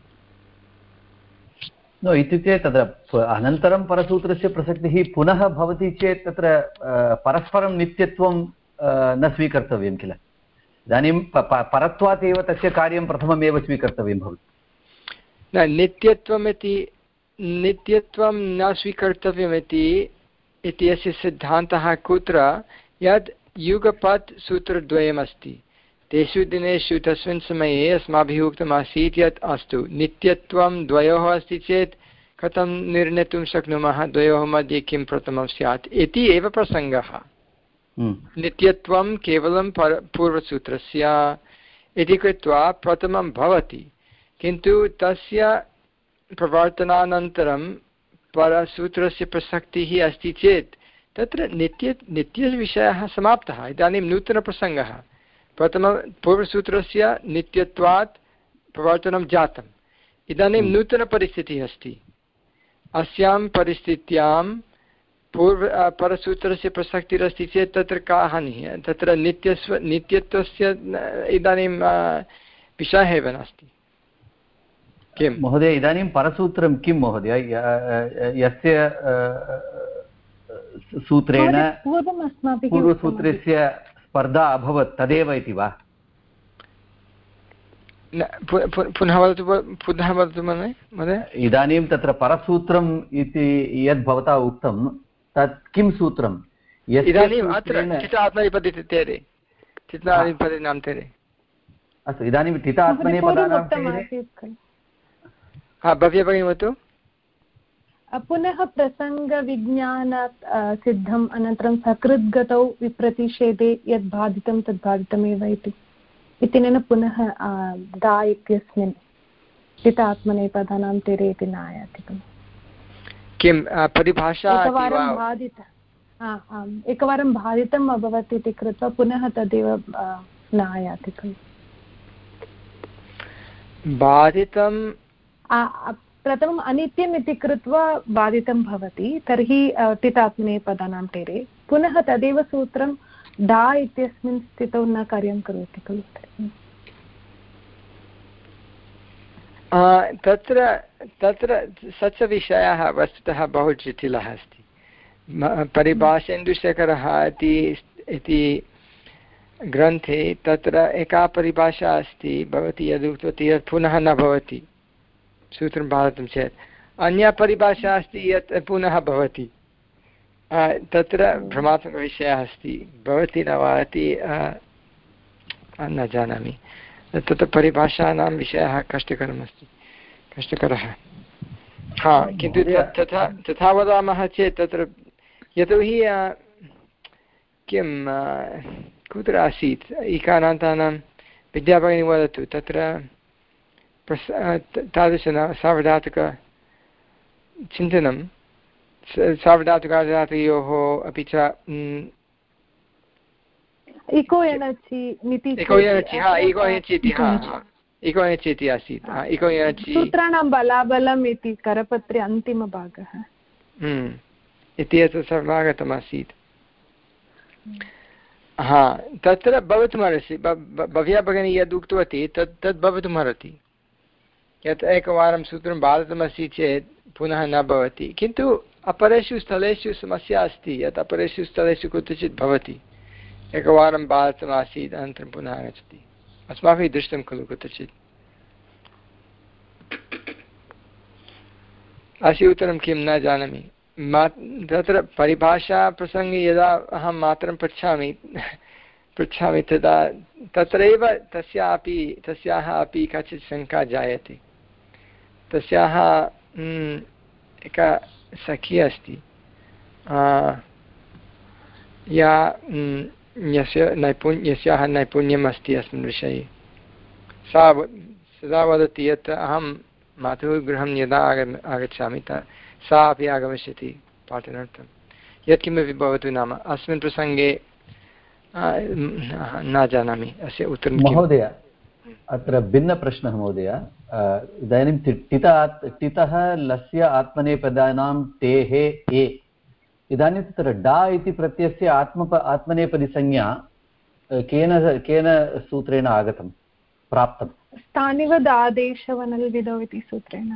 नो, इत्युक्ते तत्र अनन्तरं परसूत्रस्य प्रसक्तिः पुनः भवति चेत् तत्र परस्परं नित्यत्वं न स्वीकर्तव्यं किल? इदानीं परत्वात् एव तस्य कार्यं प्रथममेव स्वीकर्तव्यं भवति। न, नित्यत्वमिति नित्यत्वं न स्वीकर्तव्यमिति इत्यस्य सिद्धान्तः कुत्र? यद् युगपत् सूत्रद्वयमस्ति, तेषु दिनेषु तस्मिन् समये अस्माभिः उक्तमासीत् यत् अस्तु नित्यत्वं द्वयोः अस्ति चेत् कथं निर्णेतुं शक्नुमः द्वयोः मध्ये किं प्रथमं स्यात् इति एव प्रसङ्गः। नित्यत्वं केवलं पर पूर्वसूत्रस्य इति कृत्वा प्रथमं भवति, किन्तु तस्य प्रवर्तनानन्तरं परसूत्रस्य प्रसक्तिः अस्ति चेत् तत्र नित्य नित्यविषयः समाप्तः। इदानीं नूतनप्रसङ्गः, प्रथमं पूर्वसूत्रस्य नित्यत्वात् प्रवर्तनं जातम्, इदानीं नूतनपरिस्थितिः अस्ति। अस्यां परिस्थित्यां पूर्व परसूत्रस्य प्रसक्तिरस्ति चेत् तत्र का हानिः? तत्र नित्यस्व नित्यत्वस्य इदानीं विषयः एव नास्ति। किं महोदय, इदानीं परसूत्रं किं महोदय? यस्य सूत्रेण पूर्वसूत्रस्य स्पर्धा अभवत् तदेव इति वा? पुनः वदतु पुनः वदतु महोदय। इदानीं तत्र परसूत्रम् इति यद् भवता उक्तं तत् किं सूत्रं? इदानीम् अत्र टित आत्मनेपदी तेरे, टित आत्मनेपदीनां तेरे। अस्तु, इदानीं टित आत्मनेपदानां तेरे। हा, भव्य भगिनी वदतु। पुनः प्रसङ्गविज्ञानात् सिद्धम् अनन्तरं सकृद्गतौ विप्रतिषेधे यद् बाधितं तद् बाधितमेव इति इत्यनेन पुनः दा इत्यस्मिन् टित आत्मनेपदानां तेरे इति न आयाति खलु। किं परिभाषा? एकवारं बाधितम् आम् एकवारं बाधितम् अभवत् इति कृत्वा पुनः तदेव न आयाति खलु। बाधितं प्रथमम् अनित्यम् इति कृत्वा बाधितं भवति, तर्हि टितात्मनेपदानां टेरे पुनः तदेव सूत्रं डा इत्यस्मिन् स्थितौ न कार्यं करोति खलु। तत्र तत्र स च विषयः वस्तुतः बहु जटिलः अस्ति। परिभाषेन्दुशेखरः इति ग्रन्थे तत्र एका परिभाषा अस्ति, भवती यद् उक्तवती यत् पुनः न भवति सूत्रं बाधितं चेत्, अन्या परिभाषा अस्ति यत् पुनः भवति। तत्र भ्रमात्मकविषयः अस्ति, भवति न वा इति न जानामि। तत्र परिभाषानां विषयः कष्टकरमस्ति, कष्टकरः। हा, किन्तु तथा तथा वदामः चेत् तत्र यतोहि किं कुत्र आसीत् इकारान्तानां विद्याभगिनी वदतु, तत्र प्रस् तादृश सार्वधातुकचिन्तनं सार्वधातुकार्धधातुयोः अपि च इको एणचि मिति इको एणचि हा इको एणचि इति हा इको एणचि इति आसीत्। इको एणचि सूत्राणां बलाबलम् इति करपत्रे अन्तिमभागः इति एतत् सर्वागतमासीत्। हा, तत्र भवितुमर्हति, भव्या भगिनी यद् उक्तवती तत् तद् भवितुमर्हति, यत् एकवारं सूत्रं बाधितमस्ति चेत् पुनः न भवति। किन्तु अपरेषु स्थलेषु समस्या अस्ति यत् अपरेषु स्थलेषु कुत्रचित् भवति, एकवारं बाधितमासीत् अनन्तरं पुनः आगच्छति। अस्माभिः दृष्टं खलु कुत्रचित्। अस्य उत्तरं किं न जानामि। मा तत्र परिभाषाप्रसङ्गे यदा अहं मातरं पृच्छामि पृच्छामि तदा तत्रैव तस्यापि तस्याः अपि काचित् शङ्का जायते। तस्याः एका सखी अस्ति या यस्य नैपुण्य यस्याः नैपुण्यम् अस्ति अस्मिन् विषये। सा सदा वदति यत् अहं मातुः गृहं यदा आगम् आगच्छामि ता सा अपि आगमिष्यति पाठनार्थं, यत्किमपि भवतु। नाम अस्मिन् प्रसङ्गे न जानामि अस्य उत्तरं। महोदय, अत्र भिन्नप्रश्नः महोदय। इदानीं टिता टितः लस्य आत्मनेपदानां टेः ए, इदानीं तत्र डा इति प्रत्ययस्य आत्म आत्मनेपदिसंज्ञा केन केन सूत्रेण आगतं प्राप्तं? स्थानिवद् आदेशवनल्विदौ इति सूत्रेण।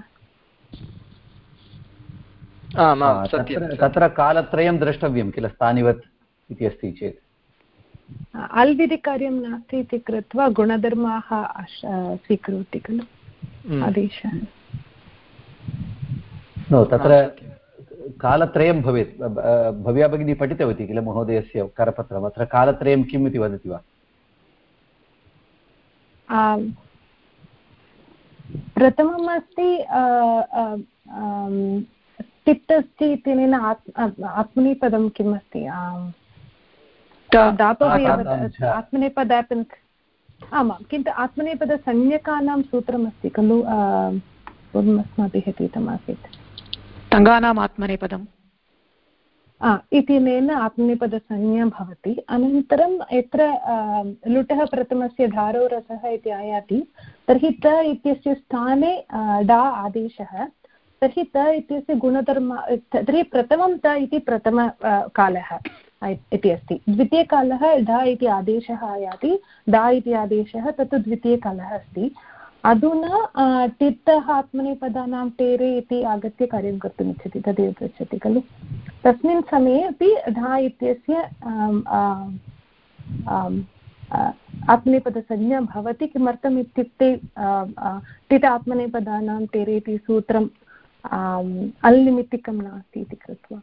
तत्र कालत्रयं द्रष्टव्यं किल, स्थानिवत् इति अस्ति चेत्। अल्विधिकार्यं नास्ति इति कृत्वा गुणधर्माः स्वीकरोति खलु आदेशः। नो, तत्र कालत्रयं भवेत्। भव्या भगिनी पठितवती किल महोदयस्य करपत्रम्, अत्र कालत्रयं किम् इति वदति वा? प्रथमम् अस्ति टित् अस्ति इत्यनेन आत्मनेपदं किम् अस्ति? आत्मनेपदापन् आमां, किन्तु आत्मनेपदसंज्ञकानां सूत्रमस्ति खलु, पूर्वम् अस्माभिः अधीतमासीत्। तङ्गानाम् आत्मनेपदम् इत्यनेन आत्मनेपदसंज्ञा भवति। अनन्तरं यत्र लुटः प्रथमस्य धारो रसः इति आयाति, तर्हि त इत्यस्य स्थाने डा आदेशः, तर्हि त इत्यस्य गुणधर्म, तर्हि प्रथमं त इति प्रथमकालः इति अस्ति, द्वितीयकालः डा इति आदेशः आयाति, डा इति आदेशः तत् द्वितीयकालः अस्ति। अधुना टित्तः आत्मनेपदानां टेरे इति आगत्य कार्यं कर्तुम् इच्छति, तदेव पृच्छति खलु। तस्मिन् समये अपि ढा इत्यस्य आत्मनेपदसंज्ञा भवति। किमर्थम् इत्युक्ते टित् आत्मनेपदानां टेरे इति सूत्रं अल् निमित्तिकं नास्ति इति कृत्वा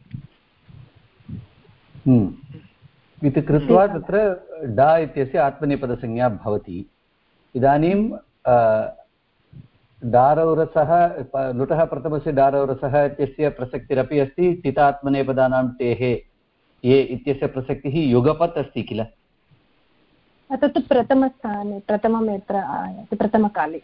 इति कृत्वा तत्र डा इत्यस्य आत्मनेपदसंज्ञा भवति। इदानीं डारौरसः लुटः प्रथमस्य डारौरसः इत्यस्य प्रसक्तिरपि अस्ति, टितात्मनेपदानां टेः ये इत्यस्य प्रसक्तिः युगपत् अस्ति किल। तत्तु प्रथमस्थाने, प्रथमं यत्र आयाति, प्रथमकाले,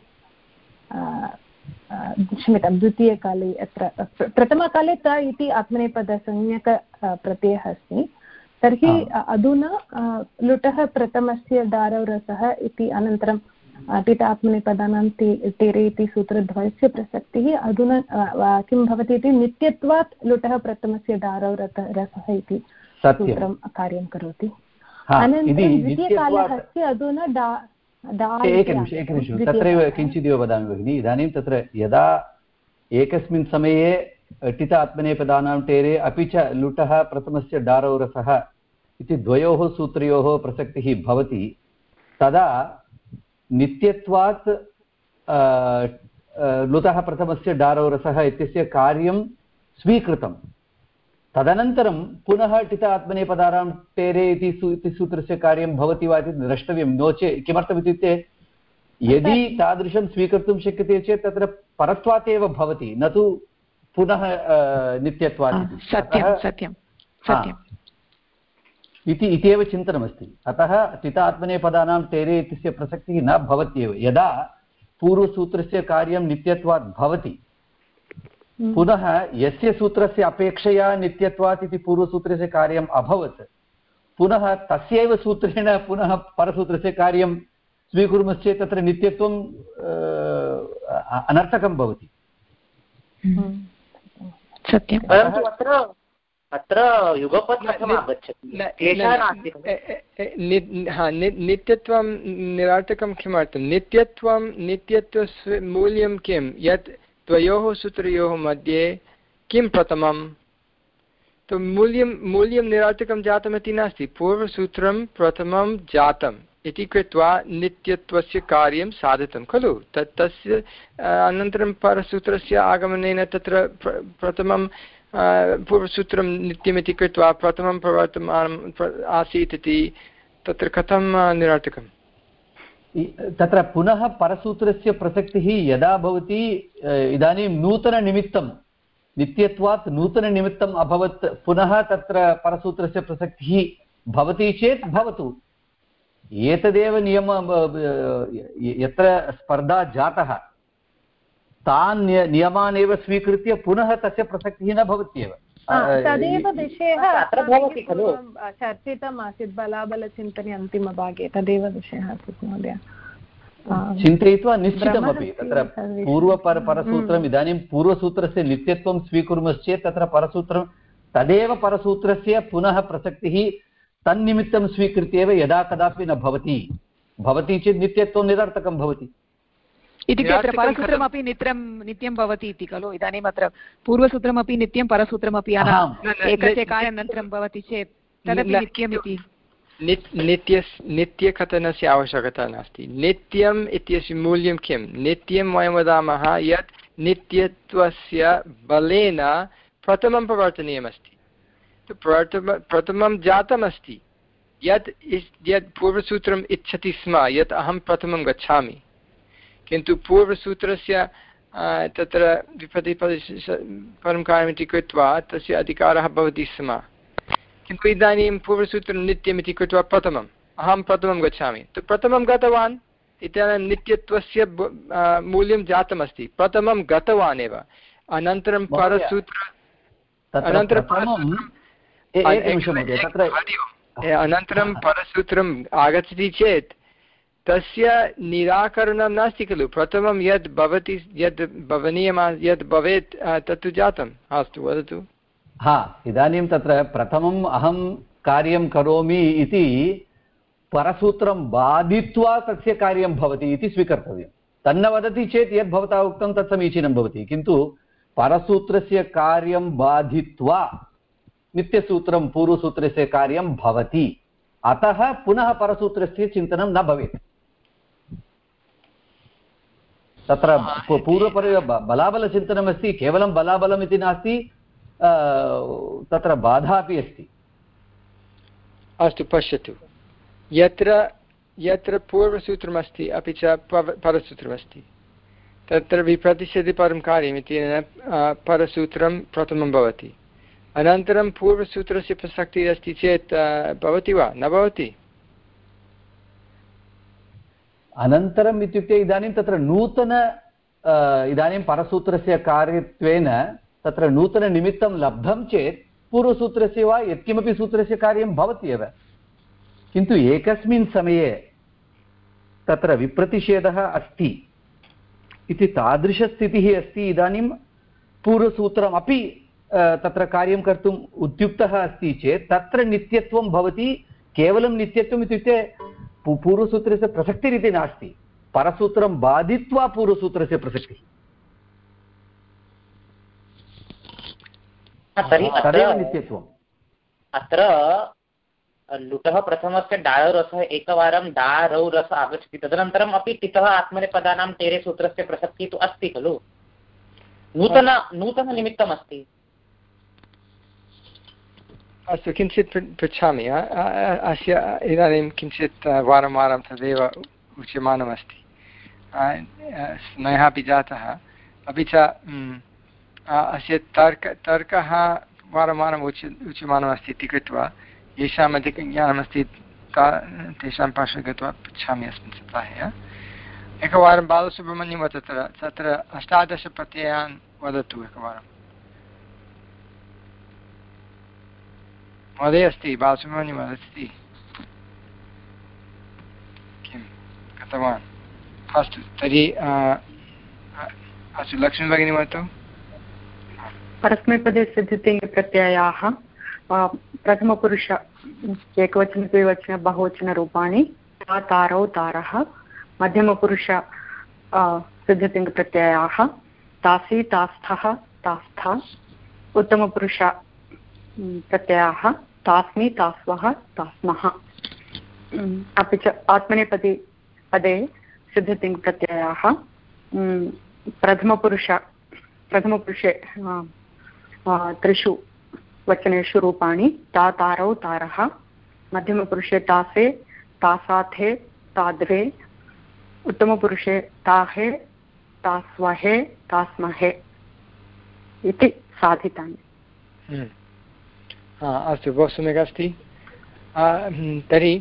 क्षम्यतां द्वितीयकाले, यत्र प्रथमकाले त इति आत्मनेपदसंज्ञक प्रत्ययः अस्ति, तर्हि अधुना लुटः प्रथमस्य डारौरसः इति, अनन्तरं टिटात्मनेपदानां टेरे इति सूत्रद्वयस्य प्रसक्तिः अधुना किं भवति इति नित्यत्वात् लुटः प्रथमस्य डारौ रसः इति सूत्रं कार्यं करोति। अनन्तरं द्वितीयकालः अस्ति अधुना डा एकनिमिषम् एकनिमिषं तत्रैव किञ्चिदेव वदामि भगिनि। इदानीं तत्र यदा एकस्मिन् समये टित आत्मनेपदानां टेरे अपि च लुटः प्रथमस्य डारौ रसः इति द्वयोः सूत्रयोः प्रसक्तिः भवति तदा नित्यत्वात् लुतः प्रथमस्य डारौ रसः इत्यस्य कार्यं स्वीकृतं तदनन्तरं पुनः टित आत्मनेपदानां टेरे इति सूत्रस्य कार्यं भवति वा इति द्रष्टव्यं। नो चेत् किमर्थमित्युक्ते यदि तादृशं स्वीकर्तुं शक्यते चेत् तत्र परत्वात् एव भवति न तु पुनः नित्यत्वात् इति इत्येव चिन्तनमस्ति। अतः टित आत्मनेपदानां टेरे इत्यस्य प्रसक्तिः न भवत्येव। यदा पूर्वसूत्रस्य कार्यं नित्यत्वात् भवति पुनः यस्य सूत्रस्य अपेक्षया नित्यत्वात् इति पूर्वसूत्रस्य कार्यम् अभवत् पुनः तस्यैव सूत्रेण पुनः परसूत्रस्य कार्यं स्वीकुर्मश्चेत् तत्र नित्यत्वं अनर्थकं भवति। सत्यं परन्तु अत्र अत्र युगपत् कथम् आगच्छति? नित्यत्वं निरार्थकं किमर्थं? नित्यत्वं नित्यत्वस्य मूल्यं किं? यत् द्वयोः सूत्रयोः मध्ये किं प्रथमं? तु मूल्यं मूल्यं निरार्थकं जातमिति नास्ति। पूर्वसूत्रं प्रथमं जातम् इति कृत्वा नित्यत्वस्य कार्यं साधितं खलु। तत् तस्य अनन्तरं परसूत्रस्य आगमनेन तत्र प्रथमं पूर्वसूत्रं नित्यमिति कृत्वा प्रथमं प्रवर्तमानम् आसीत् इति तत्र कथं निरार्थकम्? तत्र पुनः परसूत्रस्य प्रसक्तिः यदा भवति इदानीं नूतननिमित्तं नित्यत्वात् नूतननिमित्तम् अभवत् पुनः तत्र परसूत्रस्य प्रसक्तिः भवति चेत् भवतु। एतदेव नियम यत्र स्पर्धा जातः तान् नियमान् एव स्वीकृत्य पुनः तस्य प्रसक्तिः न भवत्येव। तदेव विषयः अत्र भवति खलु चर्चितम् आसीत् बलाबलचिन्तने अन्तिमभागे तदेव विषयः आसीत् महोदय। चिन्तयित्वा निश्चितमपि तत्र पूर्वपर परसूत्रम् इदानीं पूर्वसूत्रस्य नित्यत्वं स्वीकुर्मश्चेत् तत्र परसूत्रं तदेव परसूत्रस्य पुनः प्रसक्तिः तन्निमित्तं स्वीकृत्य एव यदा कदापि न भवति भवति चेत् नित्यत्वं निरर्थकं भवति इति अत्र परसूत्रमपि नित्यं नित्यं भवति इति खलु। इदानीम् अत्र पूर्वसूत्रमपि नित्यं परसूत्रमपि एकस्य कार्यानन्तरं भवति चेत् तदपि नित्यमिति नित्य नित्यकथनस्य आवश्यकता नास्ति। नित्यम् इत्यस्य मूल्यं किं? नित्यं वयं वदामः यत् नित्यत्वस्य बलेन प्रथमं प्रवर्तनीयमस्ति। प्रथम प्रथमं जातमस्ति यत् यत् पूर्वसूत्रम् इच्छति स्म यत् अहं प्रथमं गच्छामि किन्तु पूर्वसूत्रस्य तत्र विपतिपरं कार्यमिति कृत्वा तस्य अधिकारः भवति स्म किन्तु इदानीं पूर्वसूत्रं नित्यमिति कृत्वा प्रथमम् अहं प्रथमं गच्छामि तु प्रथमं गतवान् इदानीं नित्यत्वस्य मूल्यं जातमस्ति प्रथमं गतवान् एव अनन्तरं परसूत्र अनन्तरं अनन्तरं परसूत्रम् आगच्छति चेत् तस्य निराकरणं नास्ति खलु। प्रथमं यद् भवति यद् भवनीयं यद् भवेत् तत्तु जातम्। अस्तु वदतु। हा इदानीं तत्र प्रथमम् अहं कार्यं करोमि इति परसूत्रं बाधित्वा तस्य कार्यं भवति इति स्वीकर्तव्यं। तन्न वदति चेत् यद् भवता उक्तं तत् समीचीनं भवति किन्तु परसूत्रस्य कार्यं बाधित्वा नित्यसूत्रं पूर्वसूत्रस्य कार्यं भवति अतः पुनः परसूत्रस्य चिन्तनं न भवेत्। तत्र पूर्वपर बलाबलचिन्तनमस्ति केवलं बलाबलम् इति नास्ति तत्र बाधा अपि अस्ति। अस्तु पश्यतु यत्र यत्र पूर्वसूत्रमस्ति अपि च परसूत्रमस्ति तत्र विप्रतिषेधे परं कार्यमिति परसूत्रं प्रथमं भवति अनन्तरं पूर्वसूत्रस्य प्रसक्तिः अस्ति चेत् भवति वा न भवति? अनन्तरम् इत्युक्ते इदानीं तत्र नूतन इदानीं परसूत्रस्य कार्यत्वेन तत्र नूतननिमित्तं लब्धं चेत् पूर्वसूत्रस्य वा यत्किमपि सूत्रस्य कार्यं भवत्येव किन्तु एकस्मिन् समये तत्र विप्रतिषेधः अस्ति इति तादृशस्थितिः अस्ति। इदानीं पूर्वसूत्रमपि तत्र कार्यं कर्तुम् उद्युक्तः अस्ति चेत् तत्र नित्यत्वं भवति। केवलं नित्यत्वम् इत्युक्ते पूर्वसूत्रस्य प्रसक्तिरिति नास्ति, परसूत्रं बाधित्वा पूर्वसूत्रस्य प्रसक्तिः। तदेव नित्यत्वम्। अत्र लुटः प्रथमस्य डायरसः एकवारं डारौ रसः आगच्छति, तदनन्तरम् अपि टितः आत्मनेपदानां टेरे सूत्रस्य प्रसक्तिः तु अस्ति खलु, नूतन नूतननिमित्तमस्ति। अस्तु, किञ्चित् पृच्छामि। अस्य इदानीं किञ्चित् वारं वारं तदेव उच्यमानमस्ति, स्नेहः अपि जातः, अपि च अस्य तर्क तर्कः वारं वारम् उच्य उच्यमानमस्ति इति कृत्वा येषाम् अधिकं ज्ञानमस्ति ता तेषां पार्श्वे गत्वा पृच्छामि अस्मिन् सप्ताहे। एकवारं बालसुब्रह्मण्यं वदतु, तत्र तत्र अष्टादशप्रत्ययान् वदतु एकवारं। महोदय अस्ति, बालसुब्रह्मण्यं वदति किं कृतवान्? अस्तु, तर्हि अस्तु, लक्ष्मी भगिनी वदतु। परस्मैपदे सिद्धितिङ्प्रत्ययाः प्रथमपुरुष एकवचन द्विवचन बहुवचनरूपाणि ता तारौ तारः, मध्यमपुरुष सिद्धितिङ्प्रत्ययाः तासि तास्थः तास्था, उत्तमपुरुष प्रत्ययाः तास्मि तास्वः तास्मः। अपि च आत्मनेपदी पदे सिद्धितिङ्प्रत्ययाः प्रथमपुरुष प्रथमपुरुषे त्रिषु वचनेषु रूपाणि ता तारौ तारः, मध्यमपुरुषे तासे तासाथे ताद्रे, उत्तमपुरुषे ताहे तास्वहे तास्महे इति साधितानि। अस्तु, बहु सम्यक् अस्ति। तर्हि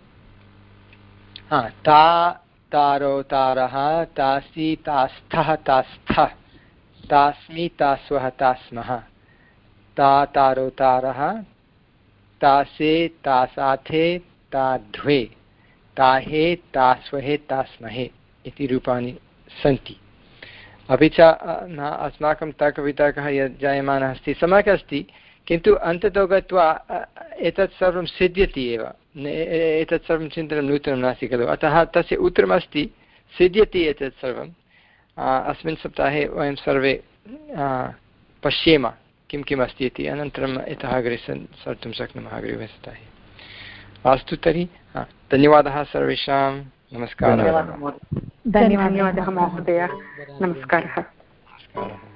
ता तारौ तारः, तासि तास्थः तास्थः, तास्मि तास्वः तास्मः, ता तारौ तारः, तासे तासाथे ताध्वे, ताहे तास्वहे तास्महे इति रूपाणि सन्ति। अपि च अस्माकं तर्कवितर्कः यत् जायमानः अस्ति सम्यक् अस्ति, किन्तु अन्ततो गत्वा एतत् सर्वं सिद्ध्यति एव। एतत् सर्वं चिन्तनं नूतनं नास्ति खलु, अतः तस्य उत्तरमस्ति, सिद्ध्यति एतत् सर्वम्। अस्मिन् सप्ताहे वयं सर्वे पश्येम किं किम् अस्ति इति, अनन्तरम् इतः अग्रे सर्तुं शक्नुमः अग्रिमे सप्ताहे। अस्तु, तर्हि धन्यवादः सर्वेषां, नमस्कारः। धन्यवादः महोदय, नमस्कारः।